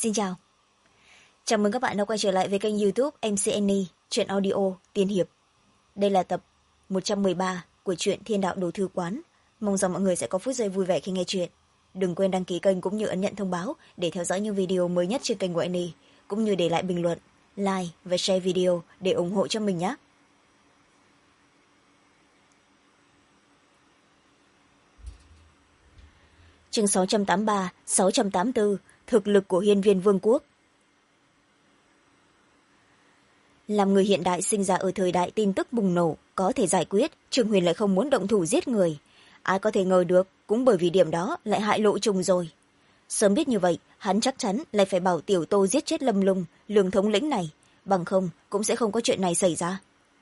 Xin chào. Chào mừng các bạn đã quay trở lại với kênh YouTube MCNE, truyện audio tiên hiệp. Đây là tập 113 của truyện Thiên Đạo Đồ Thư Quán. Mong rằng mọi người sẽ có phút giây vui vẻ khi nghe truyện. Đừng quên đăng ký kênh cũng như ấn nhận thông báo để theo dõi những video mới nhất trên kênh của NE, cũng như để lại bình luận, like và share video để ủng hộ cho mình nhé. Chương 683, 684, thực lực của Hiên Viên Vương quốc. Làm người hiện đại sinh ra ở thời đại tin tức bùng nổ, có thể giải quyết, Trương Huyền lại không muốn động thủ giết người. Ai có thể ngờ được, cũng bởi vì điểm đó lại hại Lộ Trùng rồi. Sớm biết như vậy, hắn chắc chắn lại phải bảo Tiểu Tô giết chết Lâm Lung, Lương thống lĩnh này, bằng không cũng sẽ không có chuyện này xảy ra.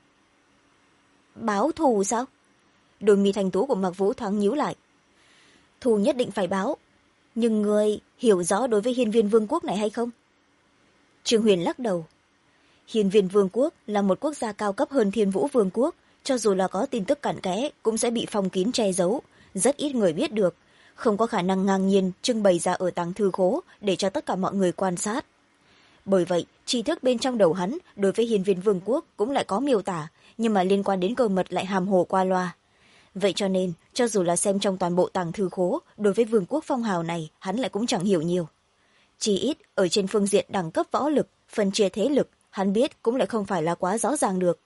Báo thù sao? Đôi mi thanh tú của Mạc Vũ thoáng nhíu lại. Thù nhất định phải báo, nhưng người hiểu rõ đối với Hiên Viên Vương quốc này hay không? Trương Huyền lắc đầu. Hiên Viên Vương quốc là một quốc gia cao cấp hơn Thiên Vũ Vương quốc, cho dù là có tin tức cặn kẽ cũng sẽ bị phong kín che giấu, rất ít người biết được, không có khả năng ngang nhiên trưng bày ra ở tàng thư khố để cho tất cả mọi người quan sát. Bởi vậy, tri thức bên trong đầu hắn đối với Hiên Viên Vương quốc cũng lại có miêu tả, nhưng mà liên quan đến cơ mật lại hàm hồ qua loa. Vậy cho nên, cho dù là xem trong toàn bộ tàng thư khố, đối với vương quốc phong hào này hắn lại cũng chẳng hiểu nhiều. Chỉ ít, ở trên phương diện đẳng cấp võ lực, phân chia thế lực, hắn biết cũng lại không phải là quá rõ ràng được.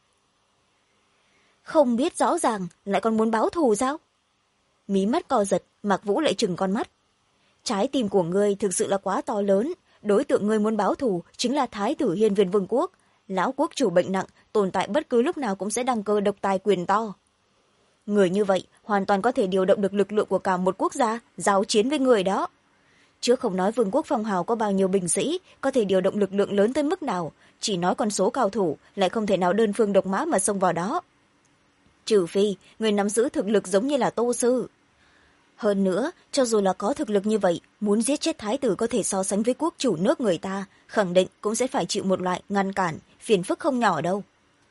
Không biết rõ ràng, lại còn muốn báo thù sao? Mí mắt co giật, Mạc Vũ lại trừng con mắt. Trái tim của ngươi thực sự là quá to lớn, đối tượng ngươi muốn báo thù chính là Thái tử Hiên Viên Vương quốc. Lão quốc chủ bệnh nặng, tồn tại bất cứ lúc nào cũng sẽ đăng cơ độc tài quyền to. Người như vậy hoàn toàn có thể điều động được lực lượng của cả một quốc gia, giao chiến với người đó. Trước không nói vương quốc phong hào có bao nhiêu binh sĩ, có thể điều động lực lượng lớn tới mức nào, chỉ nói con số cao thủ lại không thể nào đơn phương độc mã mà xông vào đó. Trừ phi, người nắm giữ thực lực giống như là Tô Sư. Hơn nữa, cho dù là có thực lực như vậy, muốn giết chết thái tử có thể so sánh với quốc chủ nước người ta, khẳng định cũng sẽ phải chịu một loại ngăn cản, phiền phức không nhỏ đâu.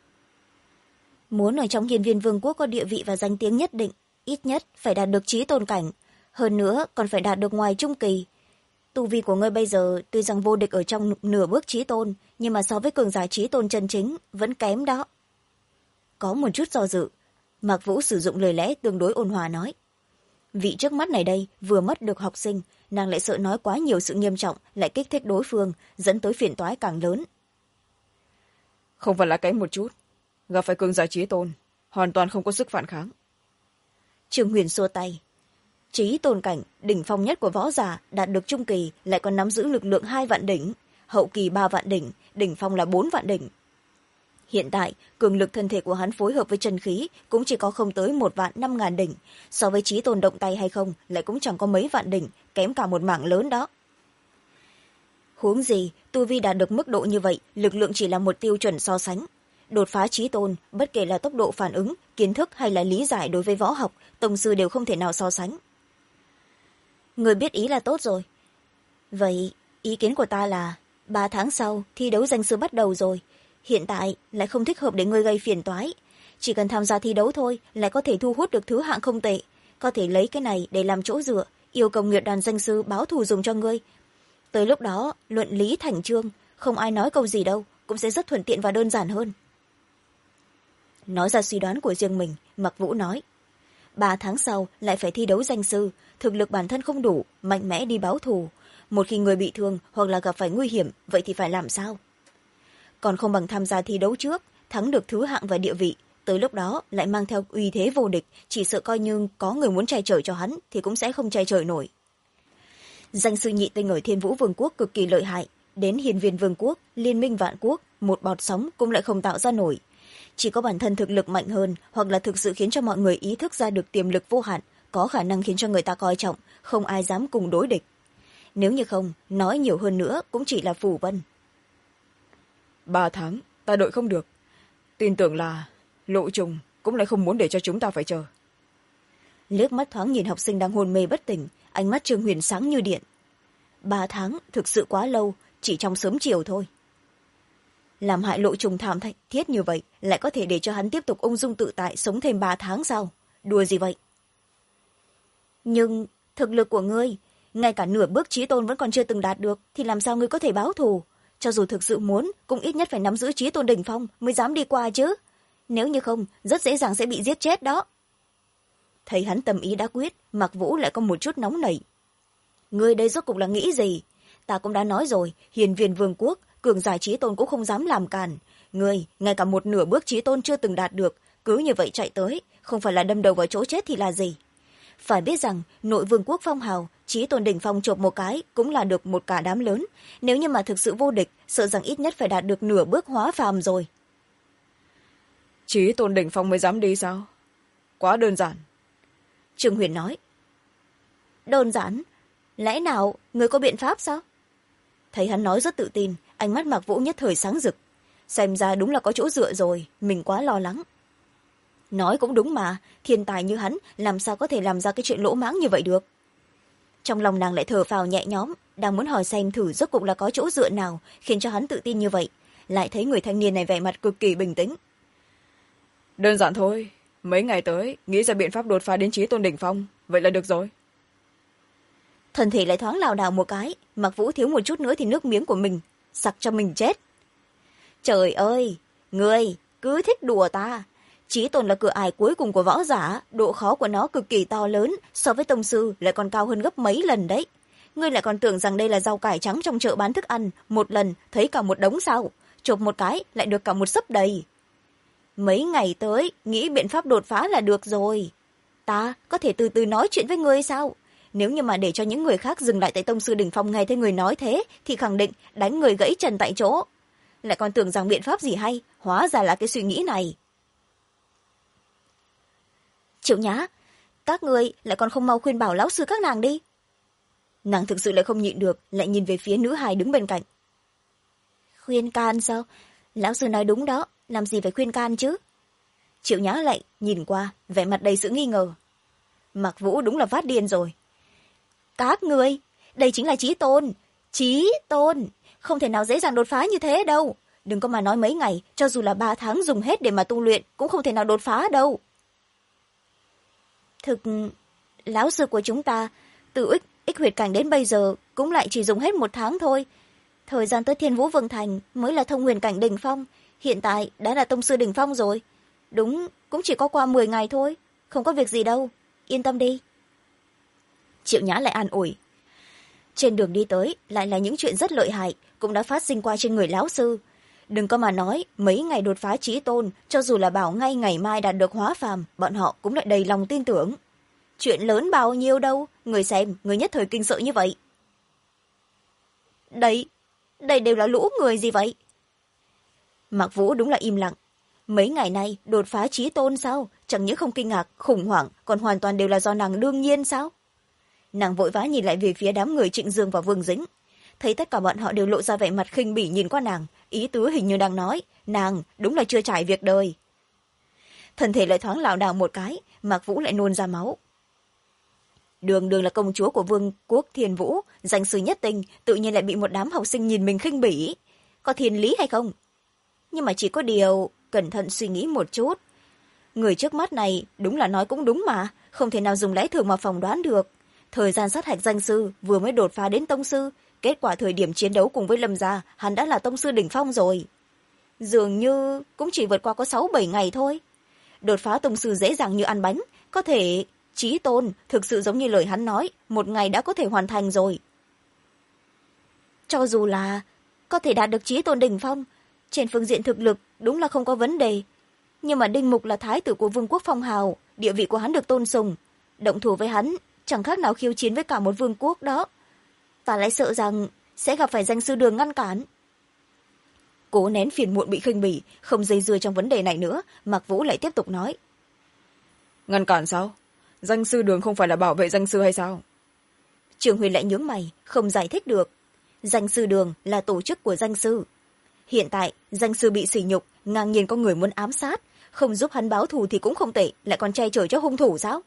Muốn ở trong Hiên Viên Vương quốc có địa vị và danh tiếng nhất định, ít nhất phải đạt được chí tôn cảnh, hơn nữa còn phải đạt được ngoài trung kỳ. Tu vi của ngươi bây giờ tuy rằng vô địch ở trong nửa bước chí tôn, nhưng mà so với cường giả chí tôn chân chính vẫn kém đó. Có một chút do dự, Mạc Vũ sử dụng lời lẽ tương đối ôn hòa nói. Vị trước mắt này đây vừa mất được học sinh, nàng lại sợ nói quá nhiều sự nghiêm trọng, lại kích thích đối phương, dẫn tới phiền toái càng lớn. Không phải là kém một chút, gặp phải cường giả chí tôn, hoàn toàn không có sức phản kháng. Trương Huyền xua tay. Chí tôn cảnh, đỉnh phong nhất của võ giả, đạt được trung kỳ, lại còn nắm giữ lực lượng 2 vạn đỉnh, hậu kỳ 3 vạn đỉnh, đỉnh phong là 4 vạn đỉnh. Hiện tại, cường lực thân thể của hắn phối hợp với chân khí cũng chỉ có không tới 1.500.000 đỉnh, so với chí tôn động tay hay không lại cũng chẳng có mấy vạn đỉnh, kém cả một mảng lớn đó. Huống gì, tu vi đạt được mức độ như vậy, lực lượng chỉ là một tiêu chuẩn so sánh. Đột phá chí tôn, bất kể là tốc độ phản ứng, kiến thức hay là lý giải đối với võ học, tông sư đều không thể nào so sánh. Người biết ý là tốt rồi. Vậy, ý kiến của ta là 3 tháng sau, thi đấu danh sư bắt đầu rồi. Hiện tại, lại không thích hợp để ngươi gây phiền toái. Chỉ cần tham gia thi đấu thôi, lại có thể thu hút được thứ hạng không tệ. Có thể lấy cái này để làm chỗ dựa, yêu cầu Nguyệt Đoàn danh sư báo thù dùng cho ngươi. Tới lúc đó, luận lý thành chương, không ai nói câu gì đâu, cũng sẽ rất thuận tiện và đơn giản hơn. Nói ra suy đoán của riêng mình, Mạc Vũ nói. 3 tháng sau lại phải thi đấu danh sư, thực lực bản thân không đủ, mạnh mẽ đi báo thù. Một khi người bị thương hoặc là gặp phải nguy hiểm, vậy thì phải làm sao? Còn không bằng tham gia thi đấu trước, thắng được thứ hạng và địa vị. Tới lúc đó lại mang theo uy thế vô địch, chỉ sợ coi như có người muốn che chở cho hắn thì cũng sẽ không che chở nổi. Danh sư nhị tinh ở Thiên Vũ Vương quốc cực kỳ lợi hại, đến Hiên Viên Vương quốc, Liên minh Vạn quốc, một bọt sóng cũng lại không tạo ra nổi. Chỉ có bản thân thực lực mạnh hơn, hoặc là thực sự khiến cho mọi người ý thức ra được tiềm lực vô hạn, có khả năng khiến cho người ta coi trọng, không ai dám cùng đối địch. Nếu như không, nói nhiều hơn nữa cũng chỉ là phù vân. 3 tháng, ta đợi không được. Tin tưởng là Lộ Trùng cũng lại không muốn để cho chúng ta phải chờ. Liếc mắt thoáng nhìn học sinh đang hôn mê bất tỉnh, ánh mắt Trương Huyền sáng như điện. 3 tháng thực sự quá lâu, chỉ trong sớm chiều thôi. Làm hại Lộ Trùng thảm thiết như vậy, lại có thể để cho hắn tiếp tục ung dung tự tại sống thêm 3 tháng sao? Đùa gì vậy? Nhưng thực lực của ngươi, ngay cả nửa bước chí tôn vẫn còn chưa từng đạt được thì làm sao ngươi có thể báo thù? Cho dù thực sự muốn cũng ít nhất phải nắm giữ chí tôn đỉnh phong mới dám đi qua chứ. Nếu như không rất dễ dàng sẽ bị giết chết đó. Thấy hắn tâm ý đã quyết, Mạc Vũ lại có một chút nóng nảy. Ngươi đây rốt cục là nghĩ gì? Ta cũng đã nói rồi, hiền viên vương quốc cường giả chí tôn cũng không dám làm cản. Ngươi ngay cả một nửa bước chí tôn chưa từng đạt được, cứ như vậy chạy tới, không phải là đâm đầu vào chỗ chết thì là gì? Phải biết rằng nội vương quốc phong hào, chí tôn đỉnh phong chộp một cái cũng là được một cả đám lớn. Nếu như mà thực sự vô địch, sợ rằng ít nhất phải đạt được nửa bước hóa phàm rồi. Chí tôn đỉnh phong mới dám đi sao? Quá đơn giản. Trương Huyền nói. Đơn giản? Lẽ nào người có biện pháp sao? Thấy hắn nói rất tự tin, ánh mắt Mạc Vũ nhất thời sáng rực. Xem ra đúng là có chỗ dựa rồi, mình quá lo lắng. Nói cũng đúng mà, thiên tài như hắn làm sao có thể làm ra cái chuyện lỗ mãng như vậy được. Trong lòng nàng lại thở phào nhẹ nhõm, đang muốn hỏi xem thử rốt cuộc là có chỗ dựa nào khiến cho hắn tự tin như vậy. Lại thấy người thanh niên này vẻ mặt cực kỳ bình tĩnh. Đơn giản thôi, mấy ngày tới nghĩ ra biện pháp đột phá đến chí tôn đỉnh phong, vậy là được rồi. Thân thể lại thoáng lảo đảo một cái, Mạc Vũ thiếu một chút nữa thì nước miếng của mình sặc cho mình chết. Trời ơi, ngươi cứ thích đùa ta. Chí tôn là cửa ải cuối cùng của võ giả, độ khó của nó cực kỳ to lớn, so với tông sư lại còn cao hơn gấp mấy lần đấy. Ngươi lại còn tưởng rằng đây là rau cải trắng trong chợ bán thức ăn, một lần thấy cả một đống sao, chộp một cái lại được cả một xấp đầy. Mấy ngày tới nghĩ biện pháp đột phá là được rồi. Ta có thể từ từ nói chuyện với ngươi sao? Nếu như mà để cho những người khác dừng lại tại tông sư đỉnh phong nghe thấy người nói thế thì khẳng định đánh người gãy chân tại chỗ. Lại còn tưởng rằng biện pháp gì hay, hóa ra là cái suy nghĩ này. Triệu Nhã, các ngươi lại còn không mau khuyên bảo lão sư các nàng đi. Nàng thực sự lại không nhịn được, lại nhìn về phía nữ hài đứng bên cạnh. Khuyên can sao? Lão sư nói đúng đó, làm gì phải khuyên can chứ? Triệu Nhã lại nhìn qua, vẻ mặt đầy sự nghi ngờ. Mạc Vũ đúng là phát điên rồi. Các ngươi, đây chính là chí tôn. Chí tôn, không thể nào dễ dàng đột phá như thế đâu. Đừng có mà nói mấy ngày, cho dù là 3 tháng dùng hết để mà tu luyện, cũng không thể nào đột phá đâu. Thực, lão sư của chúng ta, từ ích huyệt cảnh đến bây giờ, cũng lại chỉ dùng hết 1 tháng thôi. Thời gian tới Thiên Vũ Vương Thành mới là thông huyền cảnh đỉnh phong, hiện tại đã là tông sư đỉnh phong rồi. Đúng, cũng chỉ có qua 10 ngày thôi, không có việc gì đâu, yên tâm đi. Triệu Nhã lại an ủi. Trên đường đi tới lại là những chuyện rất lợi hại cũng đã phát sinh qua trên người lão sư. Đừng có mà nói mấy ngày đột phá chí tôn, cho dù là bảo ngay ngày mai đạt được hóa phàm, bọn họ cũng lại đầy lòng tin tưởng. Chuyện lớn bao nhiêu đâu, người xem, người nhất thời kinh sợ như vậy. Đây đều là lũ người gì vậy? Mạc Vũ đúng là im lặng. Mấy ngày nay đột phá chí tôn sao? Chẳng những không kinh ngạc, khủng hoảng, còn hoàn toàn đều là do nàng đương nhiên sao? Nàng vội vã nhìn lại về phía đám người Trịnh Dương và Vương Dĩnh. Thấy tất cả bọn họ đều lộ ra vẻ mặt khinh bỉ nhìn qua nàng, ý tứ hình như đang nói, nàng đúng là chưa trải việc đời. Thân thể lại thoáng lảo đảo một cái, Mạc Vũ lại nôn ra máu. Đường đường là công chúa của Vương quốc Thiên Vũ, danh sư nhất tinh, tự nhiên lại bị một đám học sinh nhìn mình khinh bỉ. Có thiên lý hay không? Nhưng mà chỉ có điều, cẩn thận suy nghĩ một chút. Người trước mắt này đúng là nói cũng đúng mà, không thể nào dùng lẽ thường mà phỏng đoán được. Thời gian sát hạch danh sư vừa mới đột phá đến tông sư, kết quả thời điểm chiến đấu cùng với Lâm gia, hắn đã là tông sư đỉnh phong rồi. Dường như cũng chỉ vượt qua có 6-7 ngày thôi. Đột phá tông sư dễ dàng như ăn bánh, có thể chí tôn thực sự giống như lời hắn nói, 1 ngày đã có thể hoàn thành rồi. Cho dù là có thể đạt được chí tôn đỉnh phong, trên phương diện thực lực đúng là không có vấn đề. Nhưng mà Đinh Mục là thái tử của Vương quốc Phong Hào, địa vị của hắn được tôn sùng. Động thủ với hắn chẳng khác nào khiêu chiến với cả một vương quốc đó. Ta lại sợ rằng sẽ gặp phải danh sư Đường ngăn cản. Cố nén phiền muộn bị khinh bỉ, không dây dưa trong vấn đề này nữa, Mạc Vũ lại tiếp tục nói. Ngăn cản sao? Danh sư Đường không phải là bảo vệ danh sư hay sao? Trường Huyền lại nhướng mày, không giải thích được. Danh sư Đường là tổ chức của danh sư. Hiện tại, danh sư bị sỉ nhục, ngang nhiên có người muốn ám sát, không giúp hắn báo thù thì cũng không tệ, lại còn che chở cho hung thủ sao?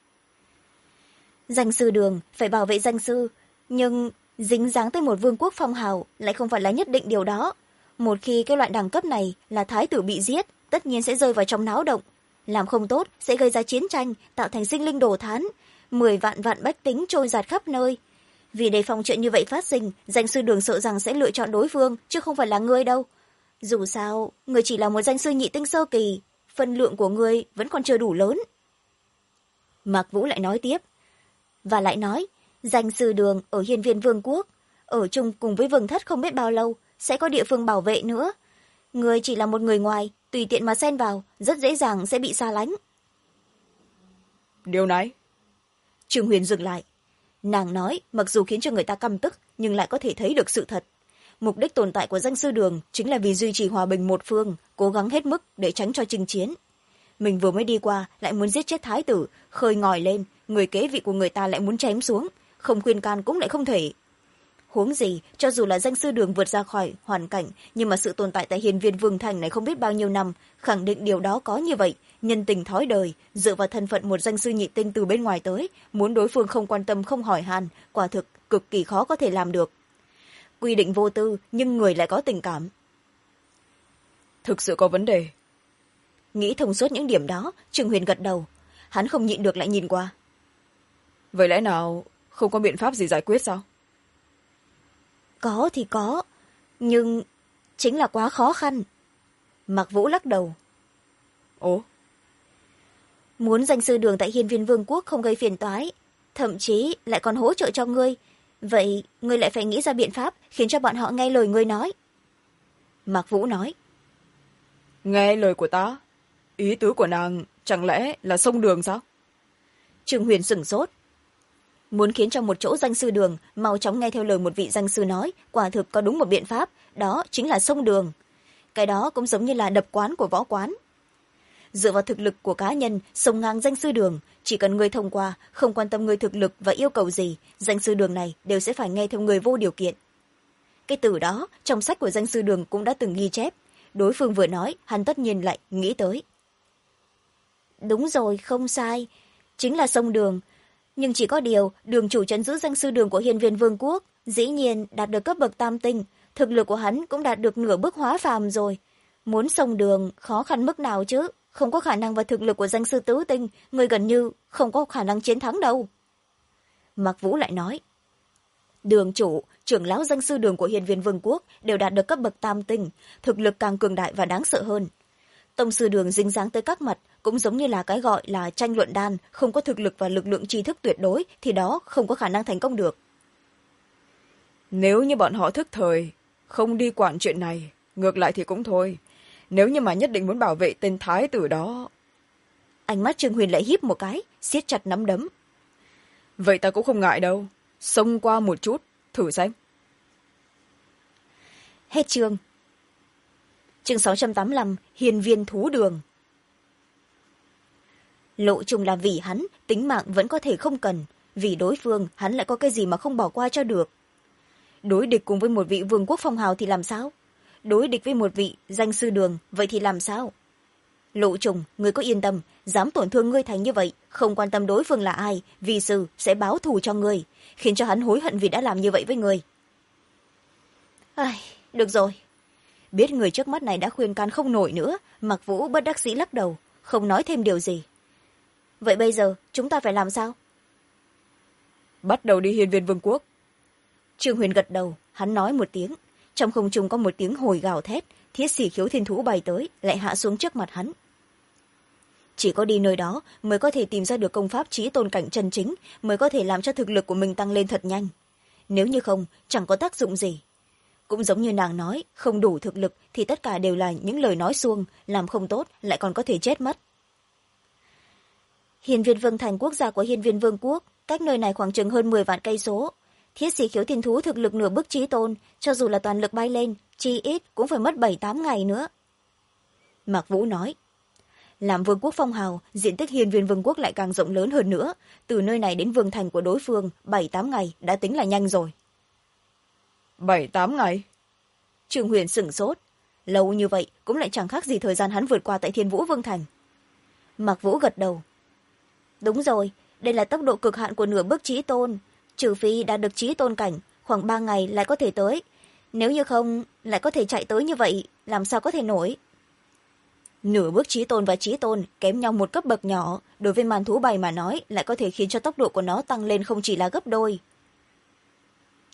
Danh sư Đường phải bảo vệ danh sư, nhưng dính dáng tới một vương quốc phong hào lại không phải là nhất định điều đó. Một khi cái loại đẳng cấp này là thái tử bị giết, tất nhiên sẽ rơi vào trong náo động. Làm không tốt sẽ gây ra chiến tranh, tạo thành sinh linh đồ thán, 10 vạn bách tính trôi dạt khắp nơi. vì đề phòng chuyện như vậy phát sinh, danh sư đường sợ rằng sẽ lựa chọn đối phương chứ không phải là ngươi đâu. Dù sao ngươi chỉ là một danh sư nhị tinh sơ kỳ, phân lượng của ngươi vẫn còn chưa đủ lớn. Mạc Vũ lại nói tiếp, và lại nói danh sư đường ở hiên viên vương quốc, ở chung cùng với vương thất không biết bao lâu, sẽ có địa phương bảo vệ nữa. Ngươi chỉ là một người ngoài, tùy tiện mà xen vào, rất dễ dàng sẽ bị xa lánh. Điều này. Trương Huyền dừng lại. Nàng nói mặc dù khiến cho người ta căm tức, nhưng lại có thể thấy được sự thật. Mục đích tồn tại của danh sư đường chính là vì duy trì hòa bình một phương, cố gắng hết mức để tránh cho chinh chiến. Mình vừa mới đi qua lại muốn giết chết thái tử, khơi ngòi lên, người kế vị của người ta lại muốn chém xuống, không khuyên can cũng lại không thể. Huống gì, cho dù là danh sư đường vượt ra khỏi hoàn cảnh, nhưng mà sự tồn tại tại hiên viên vương thành này không biết bao nhiêu năm, khẳng định điều đó có như vậy, nhân tình thói đời, dựa vào thân phận một danh sư nhị tinh từ bên ngoài tới, muốn đối phương không quan tâm không hỏi han, quả thực cực kỳ khó có thể làm được. Quy định vô tư, nhưng người lại có tình cảm. Thực sự có vấn đề. Nghĩ thông suốt những điểm đó, Trương Huyền gật đầu. Hắn không nhịn được lại nhìn qua. Vậy lẽ nào không có biện pháp gì giải quyết sao? Có thì có, nhưng chính là quá khó khăn. Mạc Vũ lắc đầu. Ồ? Muốn danh sư đường tại hiên viên vương quốc không gây phiền toái, thậm chí lại còn hỗ trợ cho ngươi. Vậy ngươi lại phải nghĩ ra biện pháp khiến cho bọn họ nghe lời ngươi nói. Mạc Vũ nói. Nghe lời của ta? Ý tứ của nàng chẳng lẽ là sông đường sao? Trương Huyền sửng sốt. Muốn khiến cho một chỗ danh sư đường mau chóng nghe theo lời một vị danh sư nói, quả thực có đúng một biện pháp, đó chính là sông đường. Cái đó cũng giống như là đập quán của võ quán. Dựa vào thực lực của cá nhân, sông ngang danh sư đường, chỉ cần người thông qua, không quan tâm người thực lực và yêu cầu gì, danh sư đường này đều sẽ phải nghe theo người vô điều kiện. Cái từ đó, trong sách của danh sư đường cũng đã từng ghi chép. Đối phương vừa nói, hắn tất nhiên lại nghĩ tới. Đúng rồi, không sai. Chính là sông đường. Nhưng chỉ có điều, đường chủ trấn giữ danh sư đường của hiên viên vương quốc, dĩ nhiên đạt được cấp bậc tam tinh, thực lực của hắn cũng đạt được nửa bước hóa phàm rồi. Muốn sông đường, khó khăn mức nào chứ, không có khả năng và thực lực của danh sư tứ tinh, người gần như không có khả năng chiến thắng đâu. Mạc Vũ lại nói, đường chủ, trưởng lão danh sư đường của hiên viên vương quốc đều đạt được cấp bậc tam tinh, thực lực càng cường đại và đáng sợ hơn. Tông sư đường dính dáng tới các mặt, cũng giống như là cái gọi là tranh luận đan, không có thực lực và lực lượng tri thức tuyệt đối thì đó không có khả năng thành công được. Nếu như bọn họ thức thời, không đi quản chuyện này, ngược lại thì cũng thôi. Nếu như mà nhất định muốn bảo vệ tên thái tử đó. Ánh mắt Trương Huyền lại híp một cái, siết chặt nắm đấm. Vậy ta cũng không ngại đâu, xông qua một chút, thử xem. Hết chương. Chương 685, hiên viên thú đường. Lộ trùng là vì hắn, tính mạng vẫn có thể không cần, vì đối phương hắn lại có cái gì mà không bỏ qua cho được. Đối địch cùng với một vị vương quốc phong hào thì làm sao? Đối địch với một vị danh sư đường, vậy thì làm sao? Lộ trùng, ngươi có yên tâm, dám tổn thương ngươi thành như vậy, không quan tâm đối phương là ai, vì sư sẽ báo thù cho ngươi, khiến cho hắn hối hận vì đã làm như vậy với ngươi. Ai, được rồi. Biết người trước mắt này đã khuyên can không nổi nữa, Mạc Vũ bất đắc dĩ lắc đầu, không nói thêm điều gì. Vậy bây giờ chúng ta phải làm sao? Bắt đầu đi hiên viên vương quốc. Trương Huyền gật đầu, hắn nói một tiếng. Trong không trung có một tiếng hồi gào thét, thiết xỉ khiếu thiên thú bay tới, lại hạ xuống trước mặt hắn. Chỉ có đi nơi đó mới có thể tìm ra được công pháp chí tôn cảnh chân chính, mới có thể làm cho thực lực của mình tăng lên thật nhanh. Nếu như không, chẳng có tác dụng gì. Cũng giống như nàng nói, không đủ thực lực thì tất cả đều là những lời nói suông, làm không tốt lại còn có thể chết mất. Hiên viên vương thành quốc gia của hiên viên vương quốc, cách nơi này khoảng chừng hơn 10 vạn cây số. Thiết sĩ khiếu thiên thú thực lực nửa bước chí tôn, cho dù là toàn lực bay lên, chi ít cũng phải mất 7-8 ngày nữa. Mạc Vũ nói, làm vương quốc phong hào, diện tích hiên viên vương quốc lại càng rộng lớn hơn nữa, từ nơi này đến vương thành của đối phương 7-8 ngày đã tính là nhanh rồi. 7-8 ngày? Trương Huyền sửng sốt, lâu như vậy cũng lại chẳng khác gì thời gian hắn vượt qua tại Thiên Vũ Vương thành. Mạc Vũ gật đầu, đúng rồi, đây là tốc độ cực hạn của nửa bước chí tôn, trừ phi đạt được chí tôn cảnh, khoảng 3 ngày lại có thể tới. Nếu như không, lại có thể chạy tới như vậy, làm sao có thể nổi. Nửa bước chí tôn và chí tôn kém nhau một cấp bậc nhỏ, đối với màn thú bay mà nói lại có thể khiến cho tốc độ của nó tăng lên không chỉ là gấp đôi.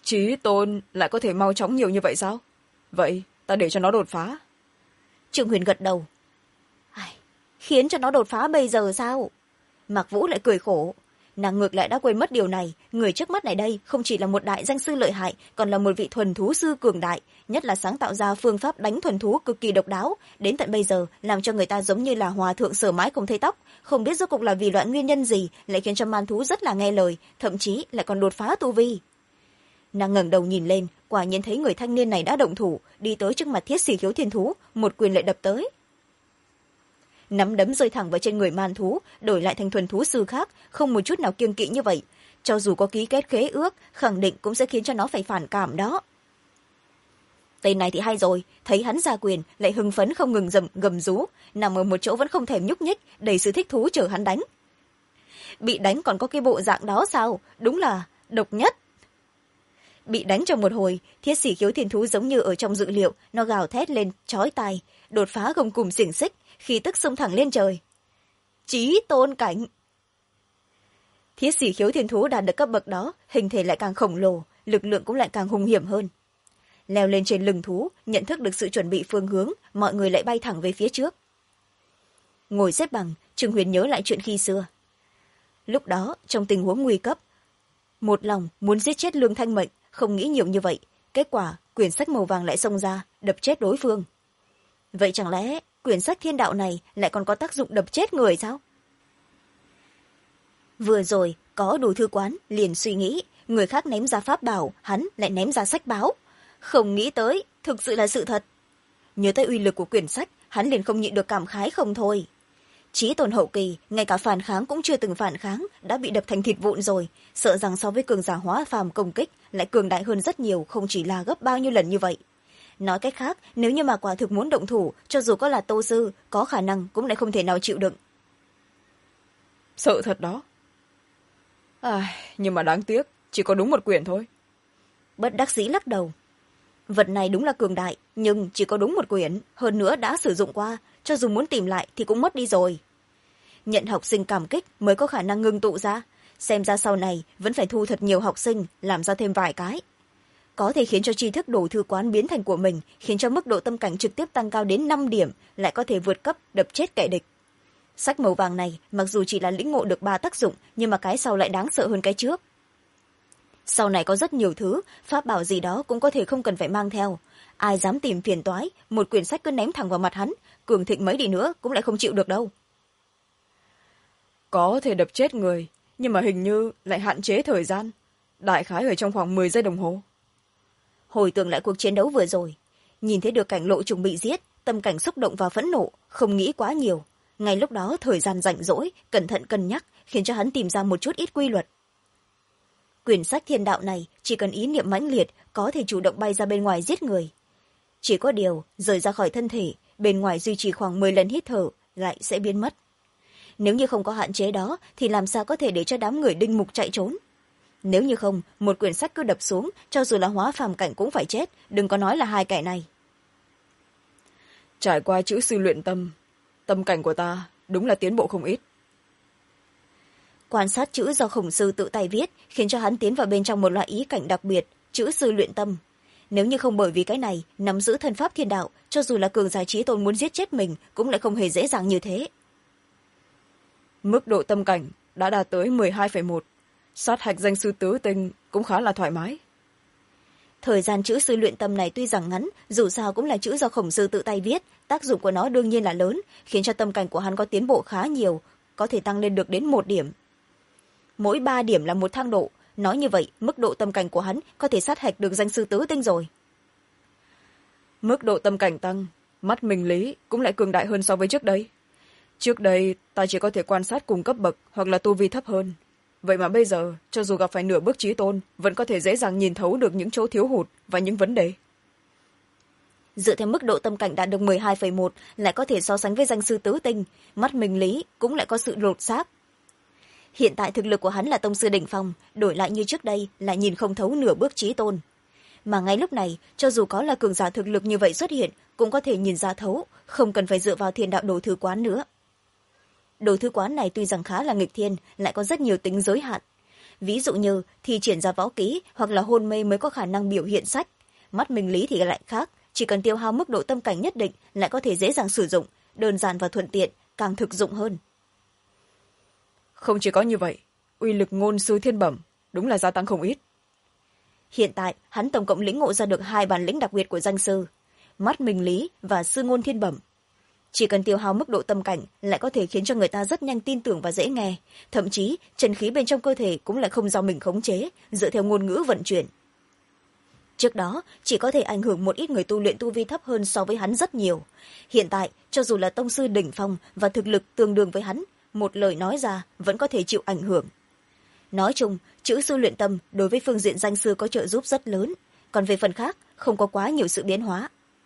Chí tôn lại có thể mau chóng nhiều như vậy sao? Vậy ta để cho nó đột phá. Trương Huyền gật đầu. Ai, khiến cho nó đột phá bây giờ sao? Mạc Vũ lại cười khổ. Nàng ngược lại đã quên mất điều này, người trước mắt này đây không chỉ là một đại danh sư lợi hại, còn là một vị thuần thú sư cường đại, nhất là sáng tạo ra phương pháp đánh thuần thú cực kỳ độc đáo, đến tận bây giờ làm cho người ta giống như là hòa thượng sờ mái không thấy tóc, không biết rốt cuộc là vì loại nguyên nhân gì lại khiến cho man thú rất là nghe lời, thậm chí lại còn đột phá tu vi. Nàng ngẩng đầu nhìn lên, quả nhiên thấy người thanh niên này đã động thủ, đi tới trước mặt Thiết Xỉ Khiếu Thiên Thú, một quyền lại đập tới. Nắm đấm rơi thẳng vào trên người man thú, đổi lại thành thuần thú sư khác, không một chút nào kiêng kỵ như vậy, cho dù có ký kết khế ước khẳng định cũng sẽ khiến cho nó phải phản cảm đó. Tên này thì hay rồi, thấy hắn ra quyền lại hưng phấn không ngừng gầm rú, nằm ở một chỗ vẫn không thèm nhúc nhích, đầy sự thích thú chờ hắn đánh. Bị đánh còn có cái bộ dạng đó sao? Đúng là độc nhất. Bị đánh trong một hồi, Thiết Xỉ Khiếu Thiên Thú giống như ở trong dự liệu, nó gào thét lên chói tai, đột phá gông cùm xiềng xích, khi tức xông thẳng lên trời. Chí tôn cảnh. Thiết Xỉ Khiếu Thiên Thú đạt được cấp bậc đó, hình thể lại càng khổng lồ, lực lượng cũng lại càng hung hiểm hơn. Leo lên trên lưng thú, nhận thức được sự chuẩn bị phương hướng, mọi người lại bay thẳng về phía trước. Ngồi xếp bằng, Trương Huyền nhớ lại chuyện khi xưa. Lúc đó, trong tình huống nguy cấp, một lòng muốn giết chết Lương Thanh Mệnh, không nghĩ nhiều như vậy, kết quả quyển sách màu vàng lại xông ra, đập chết đối phương. Vậy chẳng lẽ quyển sách thiên đạo này lại còn có tác dụng đập chết người sao? Vừa rồi có Đồ Thư Quán liền suy nghĩ, người khác ném ra pháp bảo, hắn lại ném ra sách báo. Không nghĩ tới, thực sự là sự thật. Nhớ tới uy lực của quyển sách, hắn liền không nhịn được cảm khái không thôi. Chí tôn hậu kỳ, ngay cả phản kháng cũng chưa từng phản kháng, đã bị đập thành thịt vụn rồi, sợ rằng so với cường giả hóa phàm công kích lại cường đại hơn rất nhiều, không chỉ là gấp bao nhiêu lần như vậy. Nói cách khác, nếu như mà quả thực muốn động thủ, cho dù có là tô sư, có khả năng cũng lại không thể nào chịu đựng. Sợ thật đó. Nhưng mà đáng tiếc, chỉ có đúng một quyển thôi. Bất đắc dĩ lắc đầu. Vật này đúng là cường đại, nhưng chỉ có đúng một quyển, hơn nữa đã sử dụng qua, cho dù muốn tìm lại thì cũng mất đi rồi. Nhận học sinh cảm kích mới có khả năng ngưng tụ ra, xem ra sau này vẫn phải thu thật nhiều học sinh, làm ra thêm vài cái. Có thể khiến cho tri thức Đồ Thư Quán biến thành của mình, khiến cho mức độ tâm cảnh trực tiếp tăng cao đến 5 điểm, lại có thể vượt cấp đập chết kẻ địch. Sách màu vàng này mặc dù chỉ là lĩnh ngộ được 3 tác dụng, nhưng mà cái sau lại đáng sợ hơn cái trước. Sau này có rất nhiều thứ, pháp bảo gì đó cũng có thể không cần phải mang theo. Ai dám tìm phiền toái, một quyển sách cứ ném thẳng vào mặt hắn, cường thịnh mấy đi nữa cũng lại không chịu được đâu. Có thể đập chết người, nhưng mà hình như lại hạn chế thời gian. Đại khái ở trong khoảng 10 giây đồng hồ. Hồi tưởng lại cuộc chiến đấu vừa rồi, nhìn thấy được cảnh Lộ Trùng bị giết, tâm cảnh xúc động và phẫn nộ, không nghĩ quá nhiều. Ngay lúc đó thời gian rảnh rỗi, cẩn thận cân nhắc, khiến cho hắn tìm ra một chút ít quy luật. Quyển sách thiên đạo này chỉ cần ý niệm mãnh liệt có thể chủ động bay ra bên ngoài giết người. Chỉ có điều, rời ra khỏi thân thể, bên ngoài duy trì khoảng 10 lần hít thở, lại sẽ biến mất. Nếu như không có hạn chế đó, thì làm sao có thể để cho đám người đinh mục chạy trốn? Nếu như không, một quyển sách cứ đập xuống, cho dù là hóa phàm cảnh cũng phải chết, đừng có nói là hai kẻ này. Trải qua chữ sư luyện tâm, tâm cảnh của ta đúng là tiến bộ không ít. Quan sát chữ do khổng sư tự tay viết, khiến cho hắn tiến vào bên trong một loại ý cảnh đặc biệt, chữ sư luyện tâm. Nếu như không bởi vì cái này, nắm giữ thân pháp thiên đạo, cho dù là cường giả trí tôn muốn giết chết mình, cũng lại không hề dễ dàng như thế. Mức độ tâm cảnh đã đạt tới 12,1. Sát hạch danh sư tứ tinh cũng khá là thoải mái. Thời gian chữ sư luyện tâm này tuy rằng ngắn, dù sao cũng là chữ do khổng sư tự tay viết, tác dụng của nó đương nhiên là lớn, khiến cho tâm cảnh của hắn có tiến bộ khá nhiều, có thể tăng lên được đến 1 điểm. Mỗi 3 điểm là một thang độ, nói như vậy, mức độ tâm cảnh của hắn có thể sát hạch được danh sư tứ tinh rồi. Mức độ tâm cảnh tăng, mắt mình lý cũng lại cường đại hơn so với trước đây. Trước đây, ta chỉ có thể quan sát cùng cấp bậc hoặc là tu vi thấp hơn. Vậy mà bây giờ, cho dù gặp phải nửa bước trí tôn, vẫn có thể dễ dàng nhìn thấu được những chỗ thiếu hụt và những vấn đề. Dựa theo mức độ tâm cảnh đạt được 12,1 lại có thể so sánh với danh sư tứ tinh, mắt mình lý cũng lại có sự lột xác. Hiện tại thực lực của hắn là tông sư đỉnh phong, đổi lại như trước đây là nhìn không thấu nửa bước trí tôn. Mà ngay lúc này, cho dù có là cường giả thực lực như vậy xuất hiện, cũng có thể nhìn ra thấu, không cần phải dựa vào thiên đạo Đồ Thư Quán nữa. Đồ Thư Quán này tuy rằng khá là nghịch thiên, lại có rất nhiều tính giới hạn. ví dụ như thi triển ra võ kỹ hoặc là hôn mê mới có khả năng biểu hiện sách. Mắt minh lý thì lại khác, chỉ cần tiêu hao mức độ tâm cảnh nhất định lại có thể dễ dàng sử dụng, đơn giản và thuận tiện, càng thực dụng hơn. Không chỉ có như vậy, uy lực ngôn sư thiên bẩm đúng là gia tăng không ít. Hiện tại hắn tổng cộng lĩnh ngộ ra được 2 bản lĩnh đặc biệt của danh sư, mắt minh lý và sư ngôn thiên bẩm. Chỉ cần tiêu hao mức độ tâm cảnh lại có thể khiến cho người ta rất nhanh tin tưởng và dễ nghe, thậm chí chân khí bên trong cơ thể cũng lại không do mình khống chế, dựa theo ngôn ngữ vận chuyển. Trước đó chỉ có thể ảnh hưởng một ít người tu luyện tu vi thấp hơn so với hắn rất nhiều. Hiện tại cho dù là tông sư đỉnh phong và thực lực tương đương với hắn, một lời nói ra vẫn có thể chịu ảnh hưởng. Nói chung, chữ sư luyện tâm đối với phương diện danh sư có trợ giúp rất lớn, còn về phần khác không có quá nhiều sự biến hóa.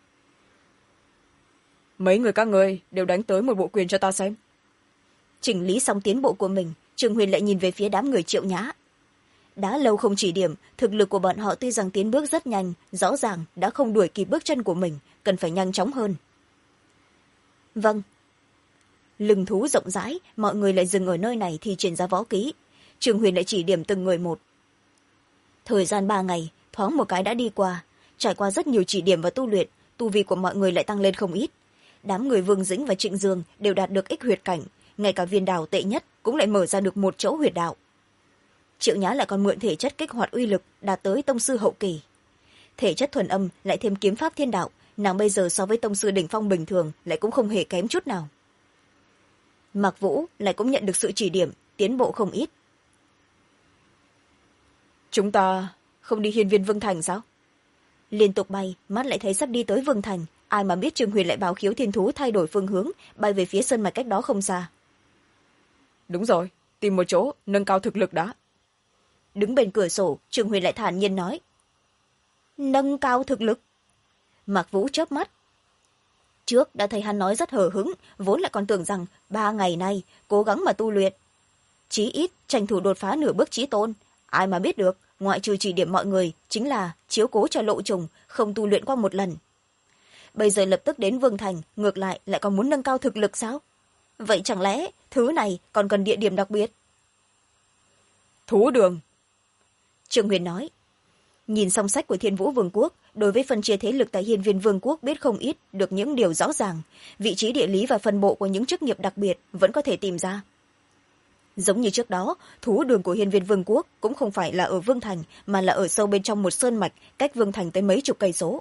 Mấy người các ngươi đều đánh tới một bộ quyền cho ta xem. Chỉnh lý xong tiến bộ của mình, Trương Huyền lại nhìn về phía đám người Triệu Nhã. Đã lâu không chỉ điểm, thực lực của bọn họ tuy rằng tiến bước rất nhanh, rõ ràng đã không đuổi kịp bước chân của mình, cần phải nhanh chóng hơn. Vâng. Lưng thú rộng rãi, mọi người lại dừng ở nơi này thì triển ra võ kỹ. Trương Huyền lại chỉ điểm từng người một. Thời gian 3 ngày, thoáng một cái đã đi qua. Trải qua rất nhiều chỉ điểm và tu luyện, tu vi của mọi người lại tăng lên không ít. Đám người Vương Dĩnh và Trịnh Dương đều đạt được ích huyệt cảnh, ngay cả viên đào tệ nhất cũng lại mở ra được một chỗ huyệt đạo. Triệu Nhã lại còn mượn thể chất kích hoạt uy lực đạt tới tông sư hậu kỳ. Thể chất thuần âm lại thêm kiếm pháp thiên đạo, nàng bây giờ so với tông sư đỉnh phong bình thường lại cũng không hề kém chút nào. Mạc Vũ lại cũng nhận được sự chỉ điểm, tiến bộ không ít. Chúng ta không đi hiên viên Vương Thành sao? Liên tục bay, mắt lại thấy sắp đi tới Vương Thành, ai mà biết Trương Huyền lại báo khiếu thiên thú thay đổi phương hướng, bay về phía sơn mạch cách đó không xa. Đúng rồi, tìm một chỗ nâng cao thực lực đã. Đứng bên cửa sổ, Trương Huyền lại thản nhiên nói. Nâng cao thực lực? Mạc Vũ chớp mắt. Trước đã thấy hắn nói rất hờ hững, vốn lại còn tưởng rằng 3 ngày nay cố gắng mà tu luyện. Chí ít tranh thủ đột phá nửa bước chí tôn, ai mà biết được, ngoại trừ chỉ điểm mọi người chính là chiếu cố cho lộ trùng, không tu luyện qua một lần. Bây giờ lập tức đến Vương Thành, ngược lại còn muốn nâng cao thực lực sao? Vậy chẳng lẽ thứ này còn cần địa điểm đặc biệt? Thú đường. Trương Huyền nói. Nhìn song sách của Thiên Vũ Vương quốc, đối với phân chia thế lực tại Hiên Viên Vương quốc biết không ít được những điều rõ ràng, vị trí địa lý và phân bộ của những chức nghiệp đặc biệt vẫn có thể tìm ra. Giống như trước đó, thú đường của Hiên Viên Vương quốc cũng không phải là ở Vương Thành, mà là ở sâu bên trong một sơn mạch, cách Vương Thành tới mấy chục cây số.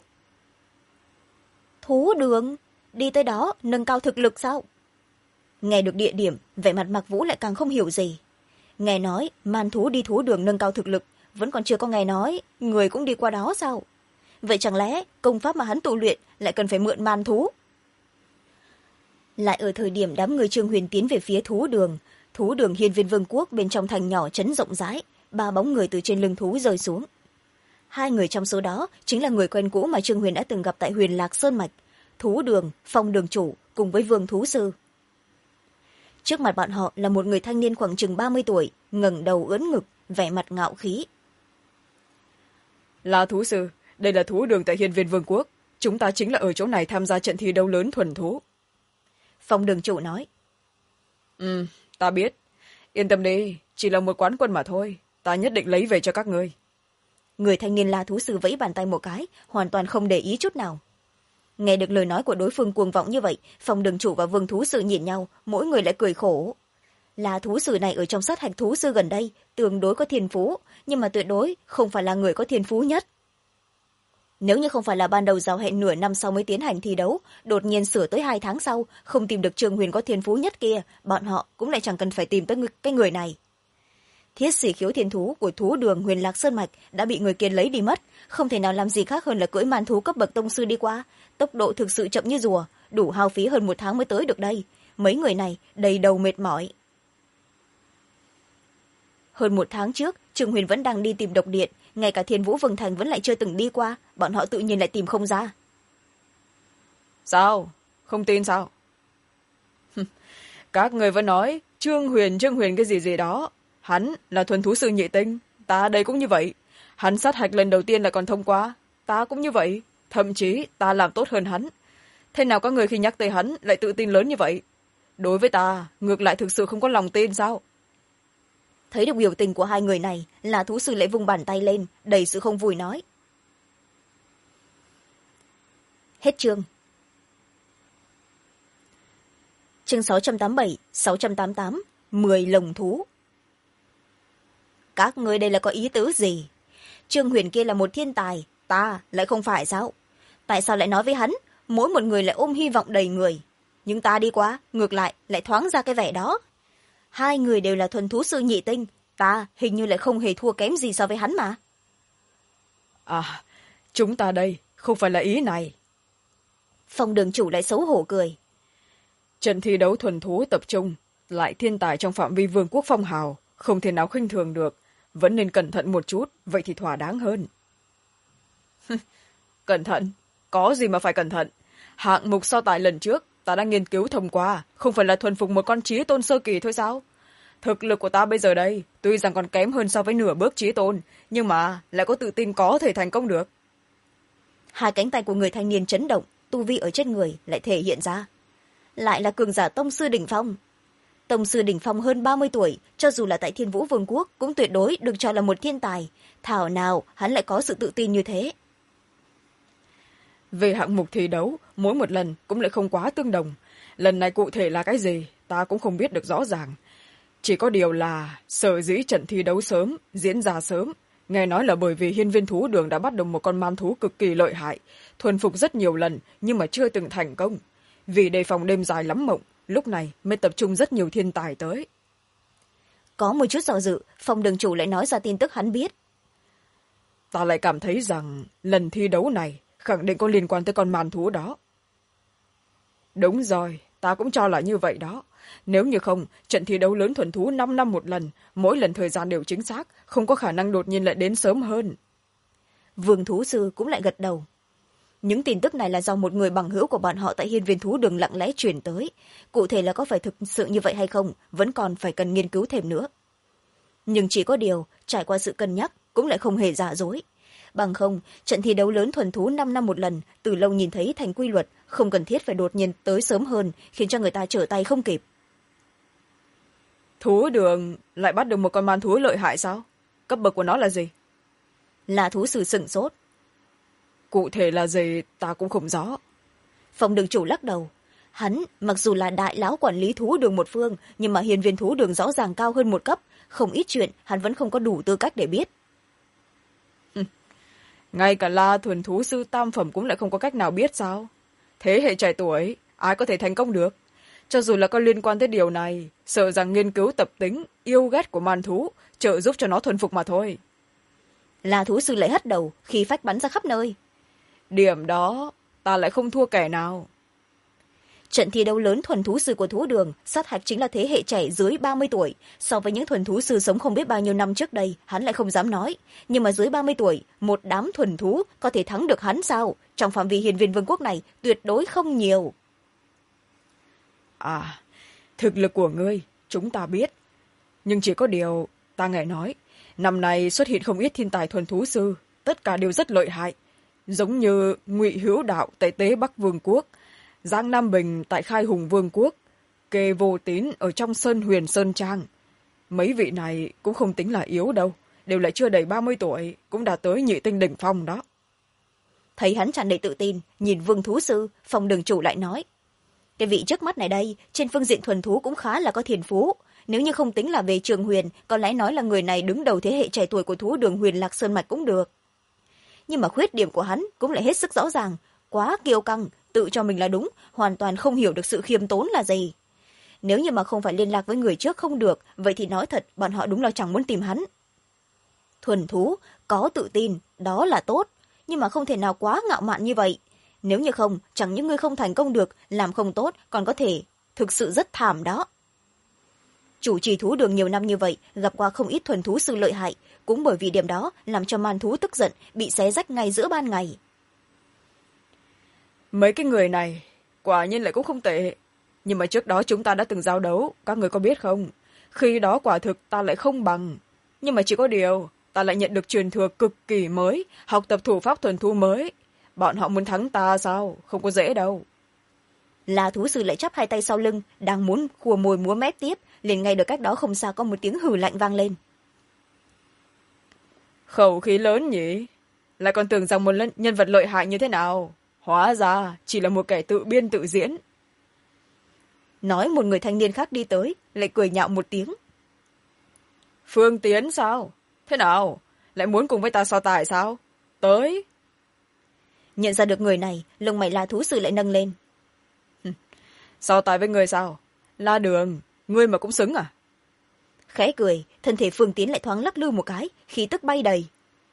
Thú đường? Đi tới đó nâng cao thực lực sao? Nghe được địa điểm, vẻ mặt Mạc Vũ lại càng không hiểu gì. Nghe nói man thú đi thú đường nâng cao thực lực, vẫn còn chưa có nghe nói người cũng đi qua đó sao? Vậy chẳng lẽ công pháp mà hắn tu luyện lại cần phải mượn man thú? Lại ở thời điểm đám người Trương Huyền tiến về phía thú đường Hiên Viên Vương quốc bên trong thành nhỏ trấn rộng rãi, 3 bóng người từ trên lưng thú rơi xuống. 2 người trong số đó chính là người quen cũ mà Trương Huyền đã từng gặp tại Huyền Lạc Sơn Mạch, thú đường, Phong đường chủ cùng với Vương thú sư. Trước mặt bọn họ là một người thanh niên khoảng chừng 30 tuổi, ngẩng đầu ưỡn ngực, vẻ mặt ngạo khí. Là thú sư, đây là thú đường tại Hiên Viên Vương quốc. Chúng ta chính là ở chỗ này tham gia trận thi đấu lớn thuần thú. Phong đường chủ nói. Ta biết. Yên tâm đi, chỉ là một quán quân mà thôi. Ta nhất định lấy về cho các ngươi. Người thanh niên là thú sư vẫy bàn tay một cái, hoàn toàn không để ý chút nào. Nghe được lời nói của đối phương cuồng vọng như vậy, Phong đường chủ và Vương thú sư nhìn nhau, mỗi người lại cười khổ. Là thú sư này ở trong sát hạch thú sư gần đây, tương đối có thiên phú, nhưng mà tuyệt đối không phải là người có thiên phú nhất. Nếu như không phải là ban đầu giao hẹn nửa năm sau mới tiến hành thi đấu, đột nhiên sửa tới 2 tháng sau, không tìm được Trương Huyền có thiên phú nhất kia, bọn họ cũng lại chẳng cần phải tìm tới cái người này. Thiết sĩ khiếu thiên thú của thú đường Huyền Lạc Sơn Mạch đã bị người kia lấy đi mất, không thể nào làm gì khác hơn là cưỡi man thú cấp bậc tông sư đi qua, tốc độ thực sự chậm như rùa, đủ hao phí hơn 1 tháng mới tới được đây. Mấy người này đầy đầu mệt mỏi. Hơn 1 tháng trước, Trương Huyền vẫn đang đi tìm độc điện, ngay cả Thiên Vũ Vương Thành vẫn lại chưa từng đi qua, bọn họ tự nhiên lại tìm không ra. Sao? Không tin sao? Các người vẫn nói Trương Huyền cái gì đó. Hắn là thuần thú sư nhị tinh, ta đây cũng như vậy. Hắn sát hạch lần đầu tiên là còn thông qua, ta cũng như vậy. Thậm chí ta làm tốt hơn hắn. Thế nào có người khi nhắc tới hắn lại tự tin lớn như vậy? Đối với ta, ngược lại thực sự không có lòng tin sao? thấy được biểu tình của hai người này, là thú sư lại vung bàn tay lên đầy sự không vui nói. Hết chương. Chương 687, 688, 10 lồng thú. Các ngươi đây là có ý tứ gì? Trương Huyền kia là một thiên tài, ta lại không phải sao? Tại sao lại nói với hắn, mỗi một người lại ôm hy vọng đầy người, nhưng ta đi qua ngược lại lại thoáng ra cái vẻ đó. Hai người đều là thuần thú sư nhị tinh, ta hình như lại không hề thua kém gì so với hắn mà. À, chúng ta đây không phải là ý này. Phòng đường chủ lại xấu hổ cười. Trận thi đấu thuần thú tập trung, lại thiên tài trong phạm vi vương quốc phong hào, không thể nào khinh thường được, vẫn nên cẩn thận một chút, vậy thì thỏa đáng hơn. Cẩn thận? Có gì mà phải cẩn thận? Hạng mục so tài lần trước, ta đã nghiên cứu thông qua, không phải là thuần phục một con chí tôn sơ kỳ thôi sao? Thực lực của ta bây giờ đây, tuy rằng còn kém hơn so với nửa bước chí tôn, nhưng mà lại có tự tin có thể thành công được. Hai cánh tay của người thanh niên chấn động, tu vi ở trên người lại thể hiện ra. Lại là cường giả tông sư đỉnh phong. Tông sư đỉnh phong hơn 30 tuổi, cho dù là tại Thiên Vũ Vương quốc cũng tuyệt đối được cho là một thiên tài. Thảo nào hắn lại có sự tự tin như thế. Về hạng mục thi đấu, mỗi một lần cũng lại không quá tương đồng. Lần này cụ thể là cái gì, ta cũng không biết được rõ ràng. Chỉ có điều là sở dĩ trận thi đấu sớm, diễn ra sớm. Nghe nói là bởi vì hiên viên thú đường đã bắt được một con man thú cực kỳ lợi hại, thuần phục rất nhiều lần nhưng mà chưa từng thành công. Vì đề phòng đêm dài lắm mộng, lúc này mới tập trung rất nhiều thiên tài tới. Có một chút do dự, phòng đường chủ lại nói ra tin tức hắn biết. Ta lại cảm thấy rằng lần thi đấu này khẳng định có liên quan tới con man thú đó. Đúng rồi, ta cũng cho là như vậy đó. Nếu như không, trận thi đấu lớn thuần thú 5 năm một lần, mỗi lần thời gian đều chính xác, không có khả năng đột nhiên lại đến sớm hơn. Vương thú sư cũng lại gật đầu. Những tin tức này là do một người bằng hữu của bọn họ tại hiên viên thú đường lặng lẽ truyền tới. Cụ thể là có phải thực sự như vậy hay không, vẫn còn phải cần nghiên cứu thêm nữa. Nhưng chỉ có điều, trải qua sự cân nhắc, cũng lại không hề giả dối. Bằng không, trận thi đấu lớn thuần thú 5 năm một lần, từ lâu nhìn thấy thành quy luật, không cần thiết phải đột nhiên tới sớm hơn, khiến cho người ta trở tay không kịp. Thú đường lại bắt được một con man thú lợi hại sao? Cấp bậc của nó là gì? Là thú sư sửng sốt. Cụ thể là gì ta cũng không rõ. Phòng đường chủ lắc đầu. Hắn mặc dù là đại lão quản lý thú đường một phương, nhưng mà hiên viên thú đường rõ ràng cao hơn một cấp, không ít chuyện hắn vẫn không có đủ tư cách để biết. Ngay cả La thuần thú sư tam phẩm cũng lại không có cách nào biết sao? Thế hệ trẻ tuổi ai có thể thành công được? Cho dù là có liên quan tới điều này, sợ rằng nghiên cứu tập tính yêu ghét của man thú trợ giúp cho nó thuần phục mà thôi. Là thú sư lại hất đầu, khi phách bắn ra khắp nơi. Điểm đó ta lại không thua kẻ nào. Trận thi đấu lớn thuần thú sư của thú đường, sát hạch chính là thế hệ trẻ dưới 30 tuổi. So với những thuần thú sư sống không biết bao nhiêu năm trước đây, hắn lại không dám nói. Nhưng mà dưới 30 tuổi, một đám thuần thú có thể thắng được hắn sao? Trong phạm vi hiên viên vương quốc này, tuyệt đối không nhiều. À, thực lực của ngươi, chúng ta biết. Nhưng chỉ có điều, ta nghe nói, năm nay xuất hiện không ít thiên tài thuần thú sư, tất cả đều rất lợi hại. Giống như Ngụy Hữu Đạo tại Tế Bắc Vương quốc, Giang Nam Bình tại Khai Hùng Vương quốc, Kê Vô Tín ở trong Sơn Huyền Sơn Trang. Mấy vị này cũng không tính là yếu đâu, đều lại chưa đầy 30 tuổi, cũng đã tới nhị tinh đỉnh phong đó. Thấy hắn tràn đầy tự tin, nhìn Vương thú sư, phòng đường chủ lại nói. Cái vị trước mắt này đây, trên phương diện thuần thú cũng khá là có thiên phú. Nếu như không tính là về Trường Huyền, có lẽ nói là người này đứng đầu thế hệ trẻ tuổi của thú đường Huyền Lạc Sơn Mạch cũng được. Nhưng mà khuyết điểm của hắn cũng lại hết sức rõ ràng, quá kiêu căng, tự cho mình là đúng, hoàn toàn không hiểu được sự khiêm tốn là gì. Nếu như mà không phải liên lạc với người trước không được, vậy thì nói thật, bọn họ đúng là chẳng muốn tìm hắn. Thuần thú, có tự tin, đó là tốt, nhưng mà không thể nào quá ngạo mạn như vậy. Nếu như không, chẳng những người không thành công được, làm không tốt, còn có thể thực sự rất thảm đó. Chủ trì thú đường nhiều năm như vậy, gặp qua không ít thuần thú sư lợi hại, cũng bởi vì điểm đó làm cho man thú tức giận, bị xé rách ngay giữa ban ngày. Mấy cái người này, quả nhiên lại cũng không tệ. Nhưng mà trước đó chúng ta đã từng giao đấu, các người có biết không? Khi đó quả thực ta lại không bằng. Nhưng mà chỉ có điều, ta lại nhận được truyền thừa cực kỳ mới, học tập thủ pháp thuần thú mới. Bọn họ muốn thắng ta sao? Không có dễ đâu. Là thú sư lại chắp hai tay sau lưng, đang muốn khua môi múa mép tiếp, liền ngay được cách đó không xa có một tiếng hừ lạnh vang lên. khẩu khí lớn nhỉ, lại còn tưởng rằng một nhân vật lợi hại như thế nào, hóa ra chỉ là một kẻ tự biên tự diễn. Nói một người thanh niên khác đi tới lại cười nhạo một tiếng. Phương Tiến sao, thế nào, lại muốn cùng với ta so tài sao, tới. Nhận ra được người này, lông mày La thú sư lại nâng lên. So tài với người sao, La Đường, ngươi mà cũng xứng à. Khẽ cười, thân thể Phương Tiến lại thoáng lắc lư một cái, khí tức bay đầy.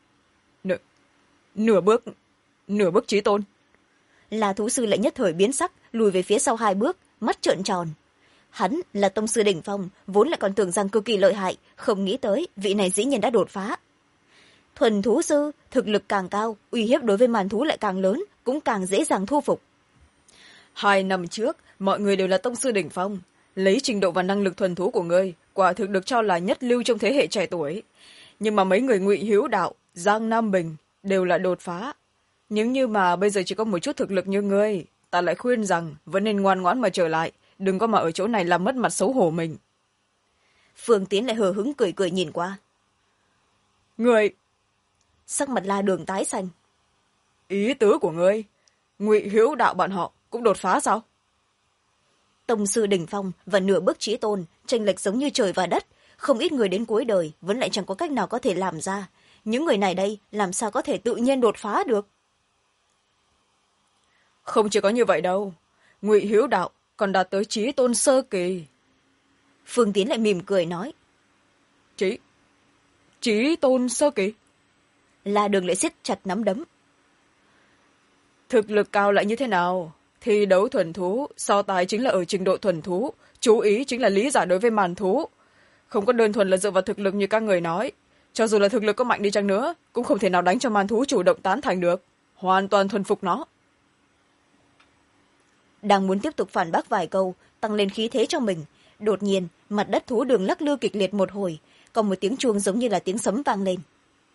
Nửa bước chí tôn. La thú sư lại nhất thời biến sắc, lùi về phía sau 2 bước, mắt trợn tròn. Hắn là tông sư đỉnh phong, vốn lại còn tưởng rằng cực kỳ lợi hại, không nghĩ tới vị này dĩ nhiên đã đột phá. Thuần thú sư, thực lực càng cao, uy hiếp đối với màn thú lại càng lớn, cũng càng dễ dàng thu phục. 2 năm trước, mọi người đều là tông sư đỉnh phong, lấy trình độ và năng lực thuần thú của ngươi, quả thực được cho là nhất lưu trong thế hệ trẻ tuổi. Nhưng mà mấy người Ngụy Hữu Đạo, Giang Nam Bình đều là đột phá. Nhưng như mà bây giờ chỉ có một chút thực lực như ngươi, ta lại khuyên rằng vẫn nên ngoan ngoãn mà trở lại, đừng có mà ở chỗ này làm mất mặt xấu hổ mình. Phương Tiến lại hờ hững cười cười nhìn qua. Ngươi, sắc mặt La Đường tái xanh. Ý tứ của ngươi, Ngụy Hữu Đạo bọn họ cũng đột phá sao? Tông sư đỉnh phong và nửa bước chí tôn, chênh lệch giống như trời và đất, không ít người đến cuối đời vẫn lại chẳng có cách nào có thể làm ra. Những người này đây làm sao có thể tự nhiên đột phá được? Không chỉ có như vậy đâu, Ngụy Hữu Đạo còn đạt tới chí tôn sơ kỳ. Phương Tiến lại mỉm cười nói. Chí tôn sơ kỳ? La Đường lại siết chặt nắm đấm. Thực lực cao lại như thế nào? Thi đấu thuần thú, so tài chính là ở trình độ thuần thú, chú ý chính là lý giải đối với màn thú. Không có đơn thuần là dựa vào thực lực như các người nói. Cho dù là thực lực có mạnh đi chăng nữa, cũng không thể nào đánh cho màn thú chủ động tán thành được. Hoàn toàn thuần phục nó. Đang muốn tiếp tục phản bác vài câu, tăng lên khí thế cho mình. Đột nhiên, mặt đất thú đường lắc lư kịch liệt một hồi, còn một tiếng chuông giống như là tiếng sấm vang lên.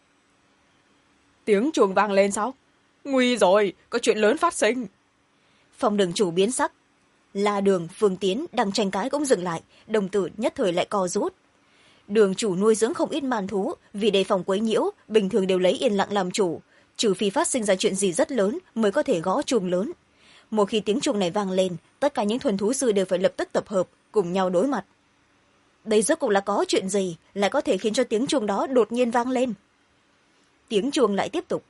Tiếng chuông vang lên sao? Nguy rồi, có chuyện lớn phát sinh. Phòng đường chủ biến sắc. La Đường, Phương Tiến đang tranh cãi cũng dừng lại, đồng tử nhất thời lại co rút. Đường chủ nuôi dưỡng không ít màn thú, vì đề phòng quấy nhiễu, bình thường đều lấy yên lặng làm chủ, trừ phi phát sinh ra chuyện gì rất lớn mới có thể gõ chuông lớn. Một khi tiếng chuông này vang lên, tất cả những thuần thú sư đều phải lập tức tập hợp, cùng nhau đối mặt. Đây rốt cuộc là có chuyện gì, lại có thể khiến cho tiếng chuông đó đột nhiên vang lên. Tiếng chuông lại tiếp tục.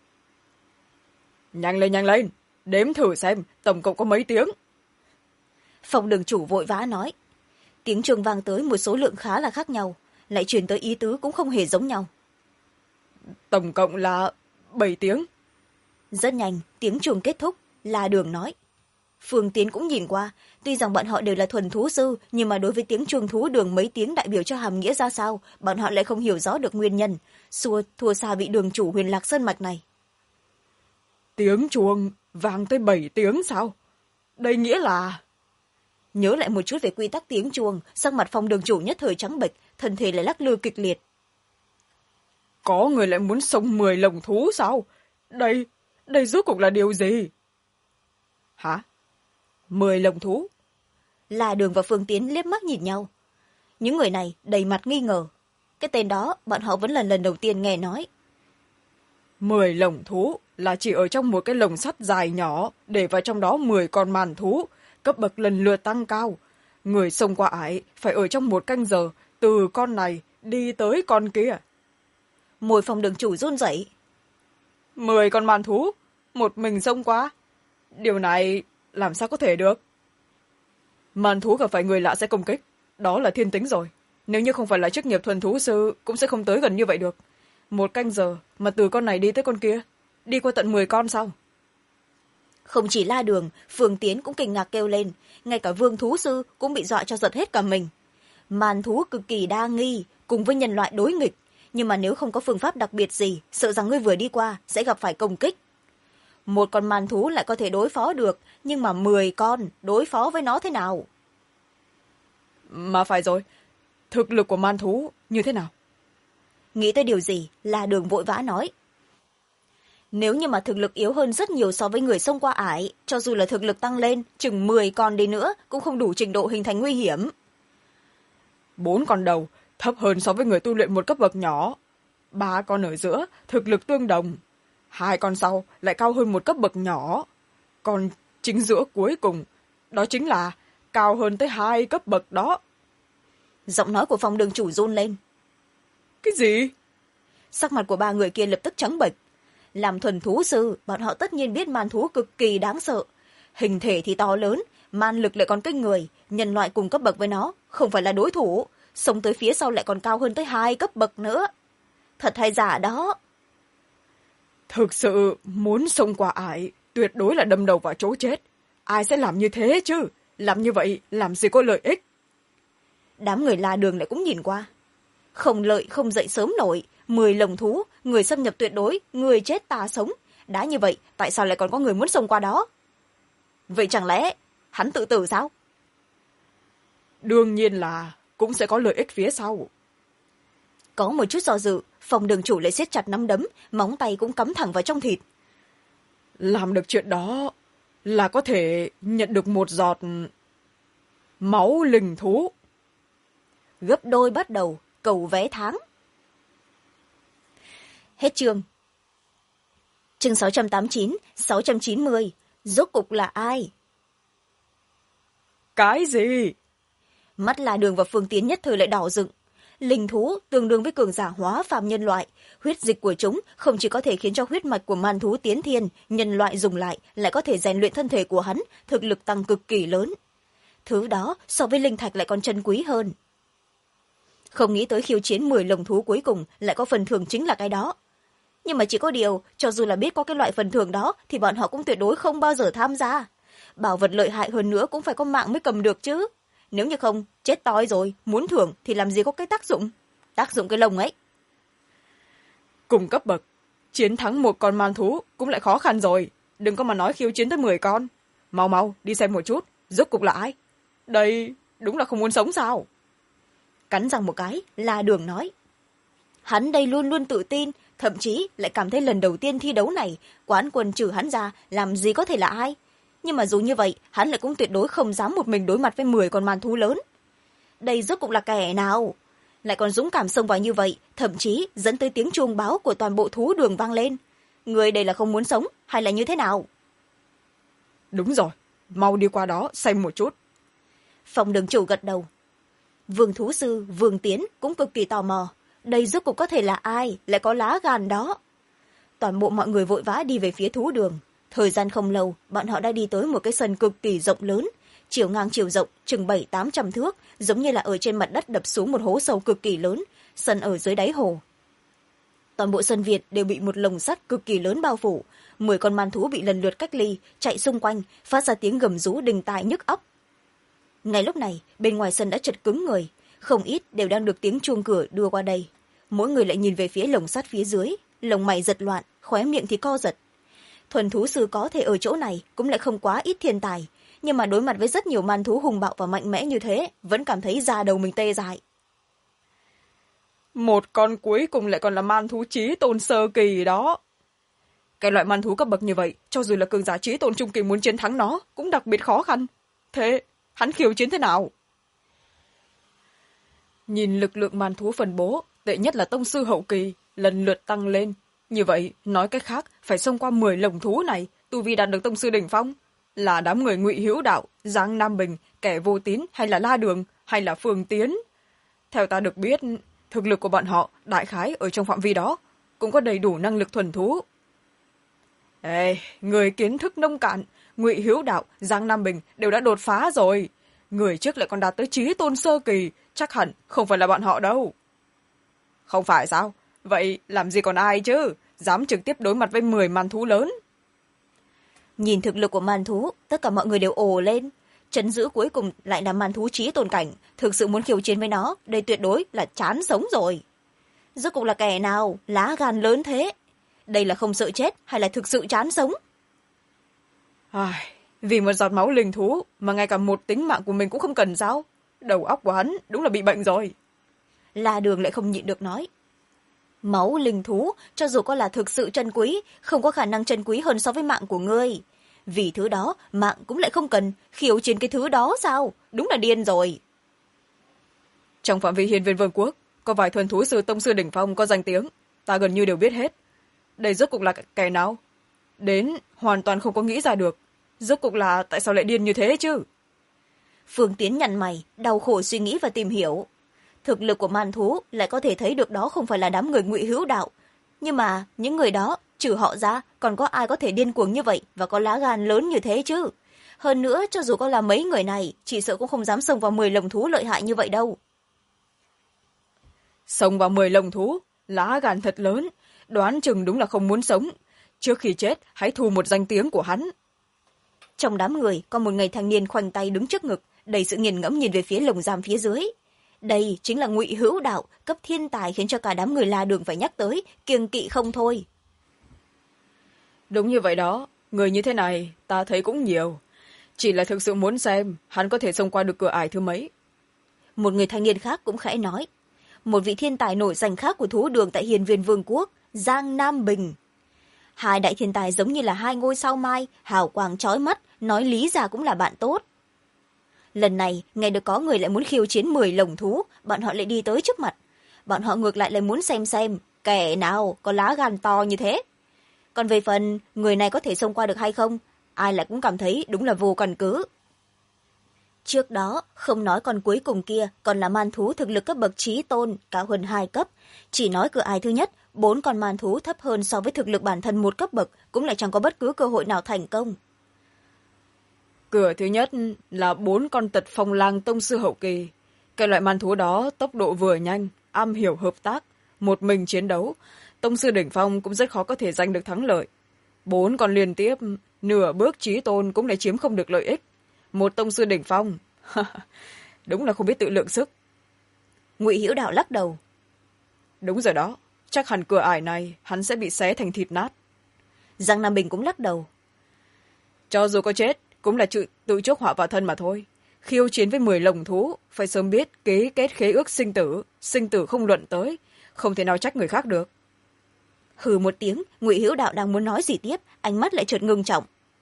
Nhanh lên, đếm thử xem, tổng cộng có mấy tiếng. Phòng đường chủ vội vã nói. Tiếng chuông vang tới một số lượng khá là khác nhau, lại truyền tới ý tứ cũng không hề giống nhau. Tổng cộng là 7 tiếng. Rất nhanh, tiếng chuông kết thúc, La Đường nói. Phương Tiến cũng nhìn qua, tuy rằng bọn họ đều là thuần thú sư, nhưng mà đối với tiếng chuông thú đường mấy tiếng đại biểu cho hàm nghĩa ra sao, bọn họ lại không hiểu rõ được nguyên nhân, thua xa vị đường chủ Huyền Lạc Sơn Mạch này. Tiếng chuông vang tới 7 tiếng sao? Đây nghĩa là... Nhớ lại một chút về quy tắc tiếng chuông, sắc mặt Phong đường chủ nhất thời trắng bệch, thân thể lại lắc lư kịch liệt. Có người lại muốn sống 10 lồng thú sao? Đây rốt cuộc là điều gì? Hả? 10 lồng thú? La Đường và Phương Tiến liếc mắt nhìn nhau. Những người này đầy mặt nghi ngờ. Cái tên đó bọn họ vẫn là lần đầu tiên nghe nói. 10 lồng thú là chỉ ở trong một cái lồng sắt dài nhỏ, để vào trong đó 10 con màn thú, cấp bậc lần lượt tăng cao. Người xông qua ải phải ở trong 1 canh giờ, từ con này đi tới con kia. Môi Phòng đường chủ run rẩy. 10 con màn thú, một mình xông qua. Điều này làm sao có thể được? Màn thú gặp phải người lạ sẽ công kích, đó là thiên tính rồi. Nếu như không phải là chức nghiệp thuần thú sư, cũng sẽ không tới gần như vậy được. 1 canh giờ mà từ con này đi tới con kia, đi qua tận 10 con sao? Không chỉ La Đường, Phương Tiến cũng kinh ngạc kêu lên, ngay cả Vương thú sư cũng bị dọa cho giật hết cả mình. Màn thú cực kỳ đa nghi, cùng với nhân loại đối nghịch, nhưng mà nếu không có phương pháp đặc biệt gì, sợ rằng ngươi vừa đi qua sẽ gặp phải công kích. 1 con màn thú lại có thể đối phó được, nhưng mà 10 con đối phó với nó thế nào? Mà phải rồi, thực lực của màn thú như thế nào? Nghĩ tới điều gì, La Đường vội vã nói. Nếu như mà thực lực yếu hơn rất nhiều so với người xông qua ải, cho dù là thực lực tăng lên, chừng 10 con đi nữa cũng không đủ trình độ hình thành nguy hiểm. 4 con đầu, thấp hơn so với người tu luyện một cấp bậc nhỏ. ba con ở giữa thực lực tương đồng, hai con sau lại cao hơn một cấp bậc nhỏ, còn chính giữa cuối cùng đó chính là cao hơn tới 2 cấp bậc đó. Giọng nói của Phong đường chủ run lên. Cái gì? Sắc mặt của ba người kia lập tức trắng bệch. Làm thuần thú sư, bọn họ tất nhiên biết man thú cực kỳ đáng sợ. Hình thể thì to lớn, man lực lại còn kinh người, nhân loại cùng cấp bậc với nó không phải là đối thủ, sống tới phía sau lại còn cao hơn tới 2 cấp bậc nữa. Thật hay giả đó? Thực sự muốn xông qua ải, tuyệt đối là đâm đầu vào chỗ chết. Ai sẽ làm như thế chứ? Làm như vậy làm gì có lợi ích? Đám người La Đường lại cũng nhìn qua. Không lợi không dậy sớm nổi, 10 lồng thú, người xâm nhập tuyệt đối, người chết ta sống. Đã như vậy, tại sao lại còn có người muốn xông qua đó? Vậy chẳng lẽ hắn tự tử sao? Đương nhiên là cũng sẽ có lợi ích phía sau. Có một chút do dự, Phong đường chủ lại siết chặt nắm đấm, móng tay cũng cắm thẳng vào trong thịt. Làm được chuyện đó là có thể nhận được một giọt máu linh thú. Gấp đôi bắt đầu, cầu vé tháng. Hết chương. Chương 689, 690. Rốt cục là ai? Cái gì? Mắt La Đường và Phương Tiến nhất thời lại đỏ rực. Linh thú tương đương với cường giả hóa phàm nhân loại. Huyết dịch của chúng không chỉ có thể khiến cho huyết mạch của man thú tiến thiên, nhân loại dùng lại có thể rèn luyện thân thể của hắn, thực lực tăng cực kỳ lớn. Thứ đó so với linh thạch lại còn chân quý hơn. Không nghĩ tới khiêu chiến 10 lồng thú cuối cùng lại có phần thưởng chính là cái đó. Nhưng mà chỉ có điều, cho dù là biết có cái loại phần thưởng đó thì bọn họ cũng tuyệt đối không bao giờ tham gia. Bảo vật lợi hại hơn nữa cũng phải có mạng mới cầm được chứ. Nếu như không, chết toi rồi, muốn thưởng thì làm gì có cái tác dụng. Tác dụng cái lồng ấy. Cùng cấp bậc, chiến thắng một con man thú cũng lại khó khăn rồi. Đừng có mà nói khiêu chiến tới 10 con. Mau mau, đi xem một chút, rốt cục là ai? Đây, đúng là không muốn sống sao? Cắn răng một cái, La Đường nói. Hắn đây luôn luôn tự tin, thậm chí lại cảm thấy lần đầu tiên thi đấu này, quán quân trừ hắn ra, làm gì có thể là ai. Nhưng mà dù như vậy, hắn lại cũng tuyệt đối không dám một mình đối mặt với 10 con man thú lớn. Đây rốt cục là kẻ nào? Lại còn dũng cảm xông vào như vậy, thậm chí dẫn tới tiếng chuông báo của toàn bộ thú đường vang lên. Người đây là không muốn sống, hay là như thế nào? Đúng rồi, mau đi qua đó xem một chút. Phòng đường chủ gật đầu. Vương thú sư, Vương Tiến cũng cực kỳ tò mò. Đây rốt cuộc có thể là ai, lại có lá gan đó. Toàn bộ mọi người vội vã đi về phía thú đường. Thời gian không lâu, bọn họ đã đi tới một cái sân cực kỳ rộng lớn. Chiều ngang chiều rộng, chừng 700-800 thước, giống như là ở trên mặt đất đập xuống một hố sâu cực kỳ lớn, sân ở dưới đáy hồ. Toàn bộ sân Việt đều bị một lồng sắt cực kỳ lớn bao phủ. 10 con man thú bị lần lượt cách ly, chạy xung quanh, phát ra tiếng gầm rú đình tai nhức óc. Ngay lúc này, bên ngoài sân đã chật cứng người, không ít đều đang được tiếng chuông cửa đưa qua đây. Mỗi người lại nhìn về phía lồng sắt phía dưới, lồng mày giật loạn, khóe miệng thì co giật. Thuần thú sư có thể ở chỗ này cũng lại không quá ít thiên tài, nhưng mà đối mặt với rất nhiều man thú hùng bạo và mạnh mẽ như thế, vẫn cảm thấy da đầu mình tê dại. Một con cuối cùng lại còn là man thú chí tôn sơ kỳ đó. Cái loại man thú cấp bậc như vậy, cho dù là cường giả chí tôn trung kỳ muốn chiến thắng nó, cũng đặc biệt khó khăn. Thế, hắn khiêu chiến thế nào? Nhìn lực lượng man thú phân bố, tệ nhất là tông sư hậu kỳ, lần lượt tăng lên. Như vậy, nói cách khác, phải xông qua 10 lồng thú này, tu vi đạt được tông sư đỉnh phong. Là đám người Ngụy Hữu Đạo, Giang Nam Bình, kẻ vô tín, hay là La Đường, hay là Phương Tiến. Theo ta được biết, thực lực của bọn họ, đại khái ở trong phạm vi đó, cũng có đầy đủ năng lực thuần thú. Ê, người kiến thức nông cạn, Ngụy Hữu Đạo, Giang Nam Bình đều đã đột phá rồi. Người trước lại còn đạt tới chí tôn sơ kỳ, chắc hẳn không phải là bọn họ đâu. Không phải sao? Vậy làm gì còn ai chứ? Dám trực tiếp đối mặt với 10 man thú lớn. Nhìn thực lực của man thú, tất cả mọi người đều ồ lên. Trấn giữ cuối cùng lại là man thú chí tôn cảnh, thực sự muốn khiêu chiến với nó, đây tuyệt đối là chán sống rồi. Rốt cuộc là kẻ nào, lá gan lớn thế? Đây là không sợ chết hay là thực sự chán sống? Vì một giọt máu linh thú mà ngay cả một tính mạng của mình cũng không cần sao? Đầu óc của hắn đúng là bị bệnh rồi. La Đường lại không nhịn được nói. Máu linh thú, cho dù có là thực sự chân quý, không có khả năng chân quý hơn so với mạng của ngươi. Vì thứ đó, mạng cũng lại không cần, khiêu chiến cái thứ đó sao? Đúng là điên rồi. Trong phạm vi Hiên Viên Vương quốc, có vài thuần thú sư tông sư đỉnh phong có danh tiếng. ta gần như đều biết hết. Đây rốt cuộc là kẻ nào? Đến hoàn toàn không có nghĩ ra được. Rốt cuộc là tại sao lại điên như thế chứ? Phương Tiến nhăn mày, đau khổ suy nghĩ và tìm hiểu. Thực lực của man thú lại có thể thấy được đó không phải là đám người Ngụy Hữu Đạo. Nhưng mà những người đó, trừ họ ra, còn có ai có thể điên cuồng như vậy và có lá gan lớn như thế chứ? Hơn nữa, cho dù có là mấy người này, chỉ sợ cũng không dám xông vào 10 lồng thú lợi hại như vậy đâu. Xông vào 10 lồng thú, lá gan thật lớn, đoán chừng đúng là không muốn sống. Trước khi chết, hãy thu một danh tiếng của hắn. Trong đám người, có một người thanh niên khoanh tay đứng trước ngực, đầy sự nghiền ngẫm nhìn về phía lồng giam phía dưới. Đây chính là Ngụy Hữu Đạo, cấp thiên tài khiến cho cả đám người La Đường phải nhắc tới, kiêng kỵ không thôi. Đúng như vậy đó, người như thế này ta thấy cũng nhiều. Chỉ là thực sự muốn xem hắn có thể xông qua được cửa ải thứ mấy. Một người thanh niên khác cũng khẽ nói. Một vị thiên tài nổi danh khác của thú đường tại Hiên Viên Vương quốc, Giang Nam Bình. Hai đại thiên tài giống như là hai ngôi sao mai, hào quang chói mắt, nói lý ra cũng là bạn tốt. Lần này, nghe được có người lại muốn khiêu chiến 10 lồng thú, bọn họ lại đi tới trước mặt. Bọn họ ngược lại muốn xem kẻ nào có lá gan to như thế. Còn về phần người này có thể xông qua được hay không, ai lại cũng cảm thấy đúng là vô căn cứ. Trước đó, không nói con cuối cùng kia còn là man thú thực lực cấp bậc chí tôn, cao hơn 2 cấp. Chỉ nói cửa ải thứ nhất, 4 con man thú thấp hơn so với thực lực bản thân 1 cấp bậc, cũng lại chẳng có bất cứ cơ hội nào thành công. Cửa thứ nhất là 4 con tật phong lang tông sư hậu kỳ. Cái loại man thú đó tốc độ vừa nhanh, am hiểu hợp tác, một mình chiến đấu. Tông sư đỉnh phong cũng rất khó có thể giành được thắng lợi. 4 con liên tiếp, nửa bước chí tôn cũng lại chiếm không được lợi ích. Một tông sư đỉnh phong, đúng là không biết tự lượng sức. Ngụy Hữu Đạo lắc đầu. Đúng rồi đó, chắc hẳn cửa ải này hắn sẽ bị xé thành thịt nát. Giang Nam Bình cũng lắc đầu. Cho dù có chết, cũng là tự chuốc họa vào thân mà thôi. Khiêu chiến với 10 lồng thú, phải sớm biết ký kết khế ước sinh tử không luận tới, không thể nào trách người khác được. Hừ một tiếng, Ngụy Hữu Đạo đang muốn nói gì tiếp, ánh mắt lại chợt ngưng trọng.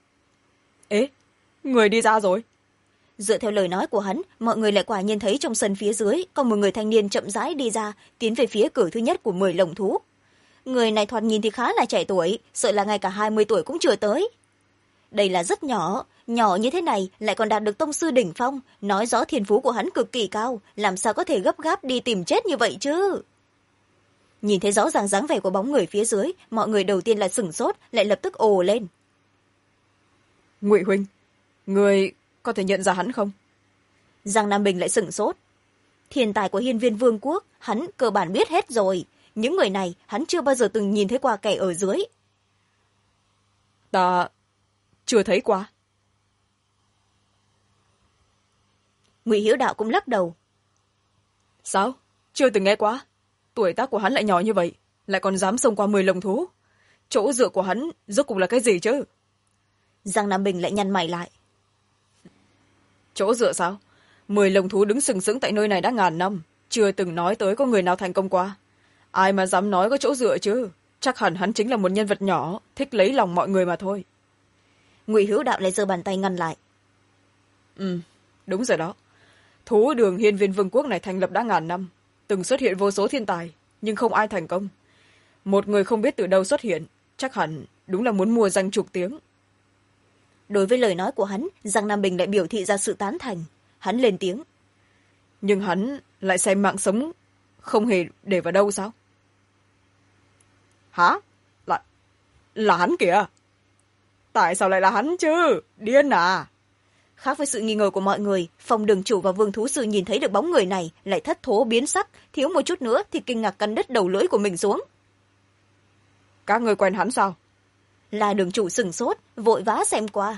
Ế, người đi ra rồi. Dựa theo lời nói của hắn, mọi người lại quả nhiên thấy trong sân phía dưới có một người thanh niên chậm rãi đi ra, tiến về phía cửa thứ nhất của 10 lồng thú. Người này thoạt nhìn thì khá là trẻ tuổi, sợ là ngay cả 20 tuổi cũng chưa tới. Đây là rất nhỏ, nhỏ như thế này lại còn đạt được tông sư đỉnh phong, nói rõ thiên phú của hắn cực kỳ cao, làm sao có thể gấp gáp đi tìm chết như vậy chứ. Nhìn thấy rõ ràng dáng vẻ của bóng người phía dưới, mọi người đầu tiên là sửng sốt, lại lập tức ồ lên. Ngụy huynh, người có thể nhận ra hắn không? Giang Nam Bình lại sửng sốt. Thiên tài của Hiên Viên Vương quốc, hắn cơ bản biết hết rồi. Những người này hắn chưa bao giờ từng nhìn thấy qua kẻ ở dưới. Ta chưa thấy qua. Ngụy Hữu Đạo cũng lắc đầu. Sao? Chưa từng nghe qua. Tuổi tác của hắn lại nhỏ như vậy, lại còn dám xông qua 10 lồng thú. Chỗ dựa của hắn rốt cuộc là cái gì chứ? Giang Nam Bình lại nhăn mày lại. Chỗ dựa sao? 10 lồng thú đứng sừng sững tại nơi này đã ngàn năm, chưa từng nói tới có người nào thành công qua. Ai mà dám nói có chỗ dựa chứ? Chắc hẳn hắn chính là một nhân vật nhỏ, thích lấy lòng mọi người mà thôi. Ngụy Hữu Đạo lại giơ bàn tay ngăn lại. Đúng rồi đó. Thú đường Hiên Viên Vương quốc này thành lập đã ngàn năm, từng xuất hiện vô số thiên tài, nhưng không ai thành công. Một người không biết từ đâu xuất hiện, chắc hẳn đúng là muốn mua danh trục tiếng. Đối với lời nói của hắn, Giang Nam Bình lại biểu thị ra sự tán thành. Hắn lên tiếng. Nhưng hắn lại xem mạng sống không hề để vào đâu sao? Hả? Là hắn kìa. Tại sao lại là hắn chứ? Điên à? Khác với sự nghi ngờ của mọi người, Phong đường chủ và Vương thú sư nhìn thấy được bóng người này lại thất thố biến sắc, thiếu một chút nữa thì kinh ngạc cắn đứt đầu lưỡi của mình xuống. Các người quen hắn sao? Là đường chủ sửng sốt, vội vã xem qua.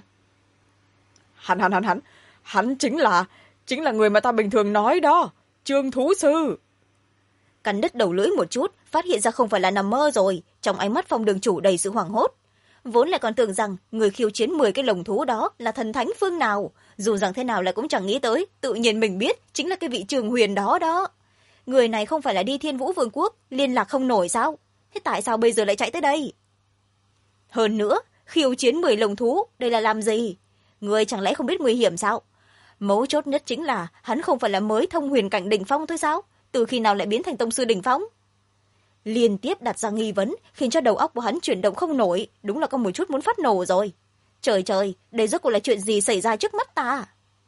Hắn chính là người mà ta bình thường nói đó, Trương thú sư. Cắn đứt đầu lưỡi một chút, phát hiện ra không phải là nằm mơ rồi, trong ánh mắt Phong đường chủ đầy sự hoảng hốt. Vốn lại còn tưởng rằng người khiêu chiến 10 cái lồng thú đó là thần thánh phương nào, dù rằng thế nào lại cũng chẳng nghĩ tới, tự nhiên mình biết chính là cái vị Trường Huyền đó đó. Người này không phải là đi Thiên Vũ Vương quốc, liên lạc không nổi sao? Thế tại sao bây giờ lại chạy tới đây? Hơn nữa, khiêu chiến 10 lồng thú, đây là làm gì? Người chẳng lẽ không biết nguy hiểm sao? Mấu chốt nhất chính là hắn không phải là mới thông huyền cảnh đỉnh phong thôi sao? Từ khi nào lại biến thành tông sư đỉnh phong? liên tiếp đặt ra nghi vấn, khiến cho đầu óc của hắn chuyển động không nổi, đúng là có một chút muốn phát nổ rồi. Trời trời, đây rốt cuộc là chuyện gì xảy ra trước mắt ta?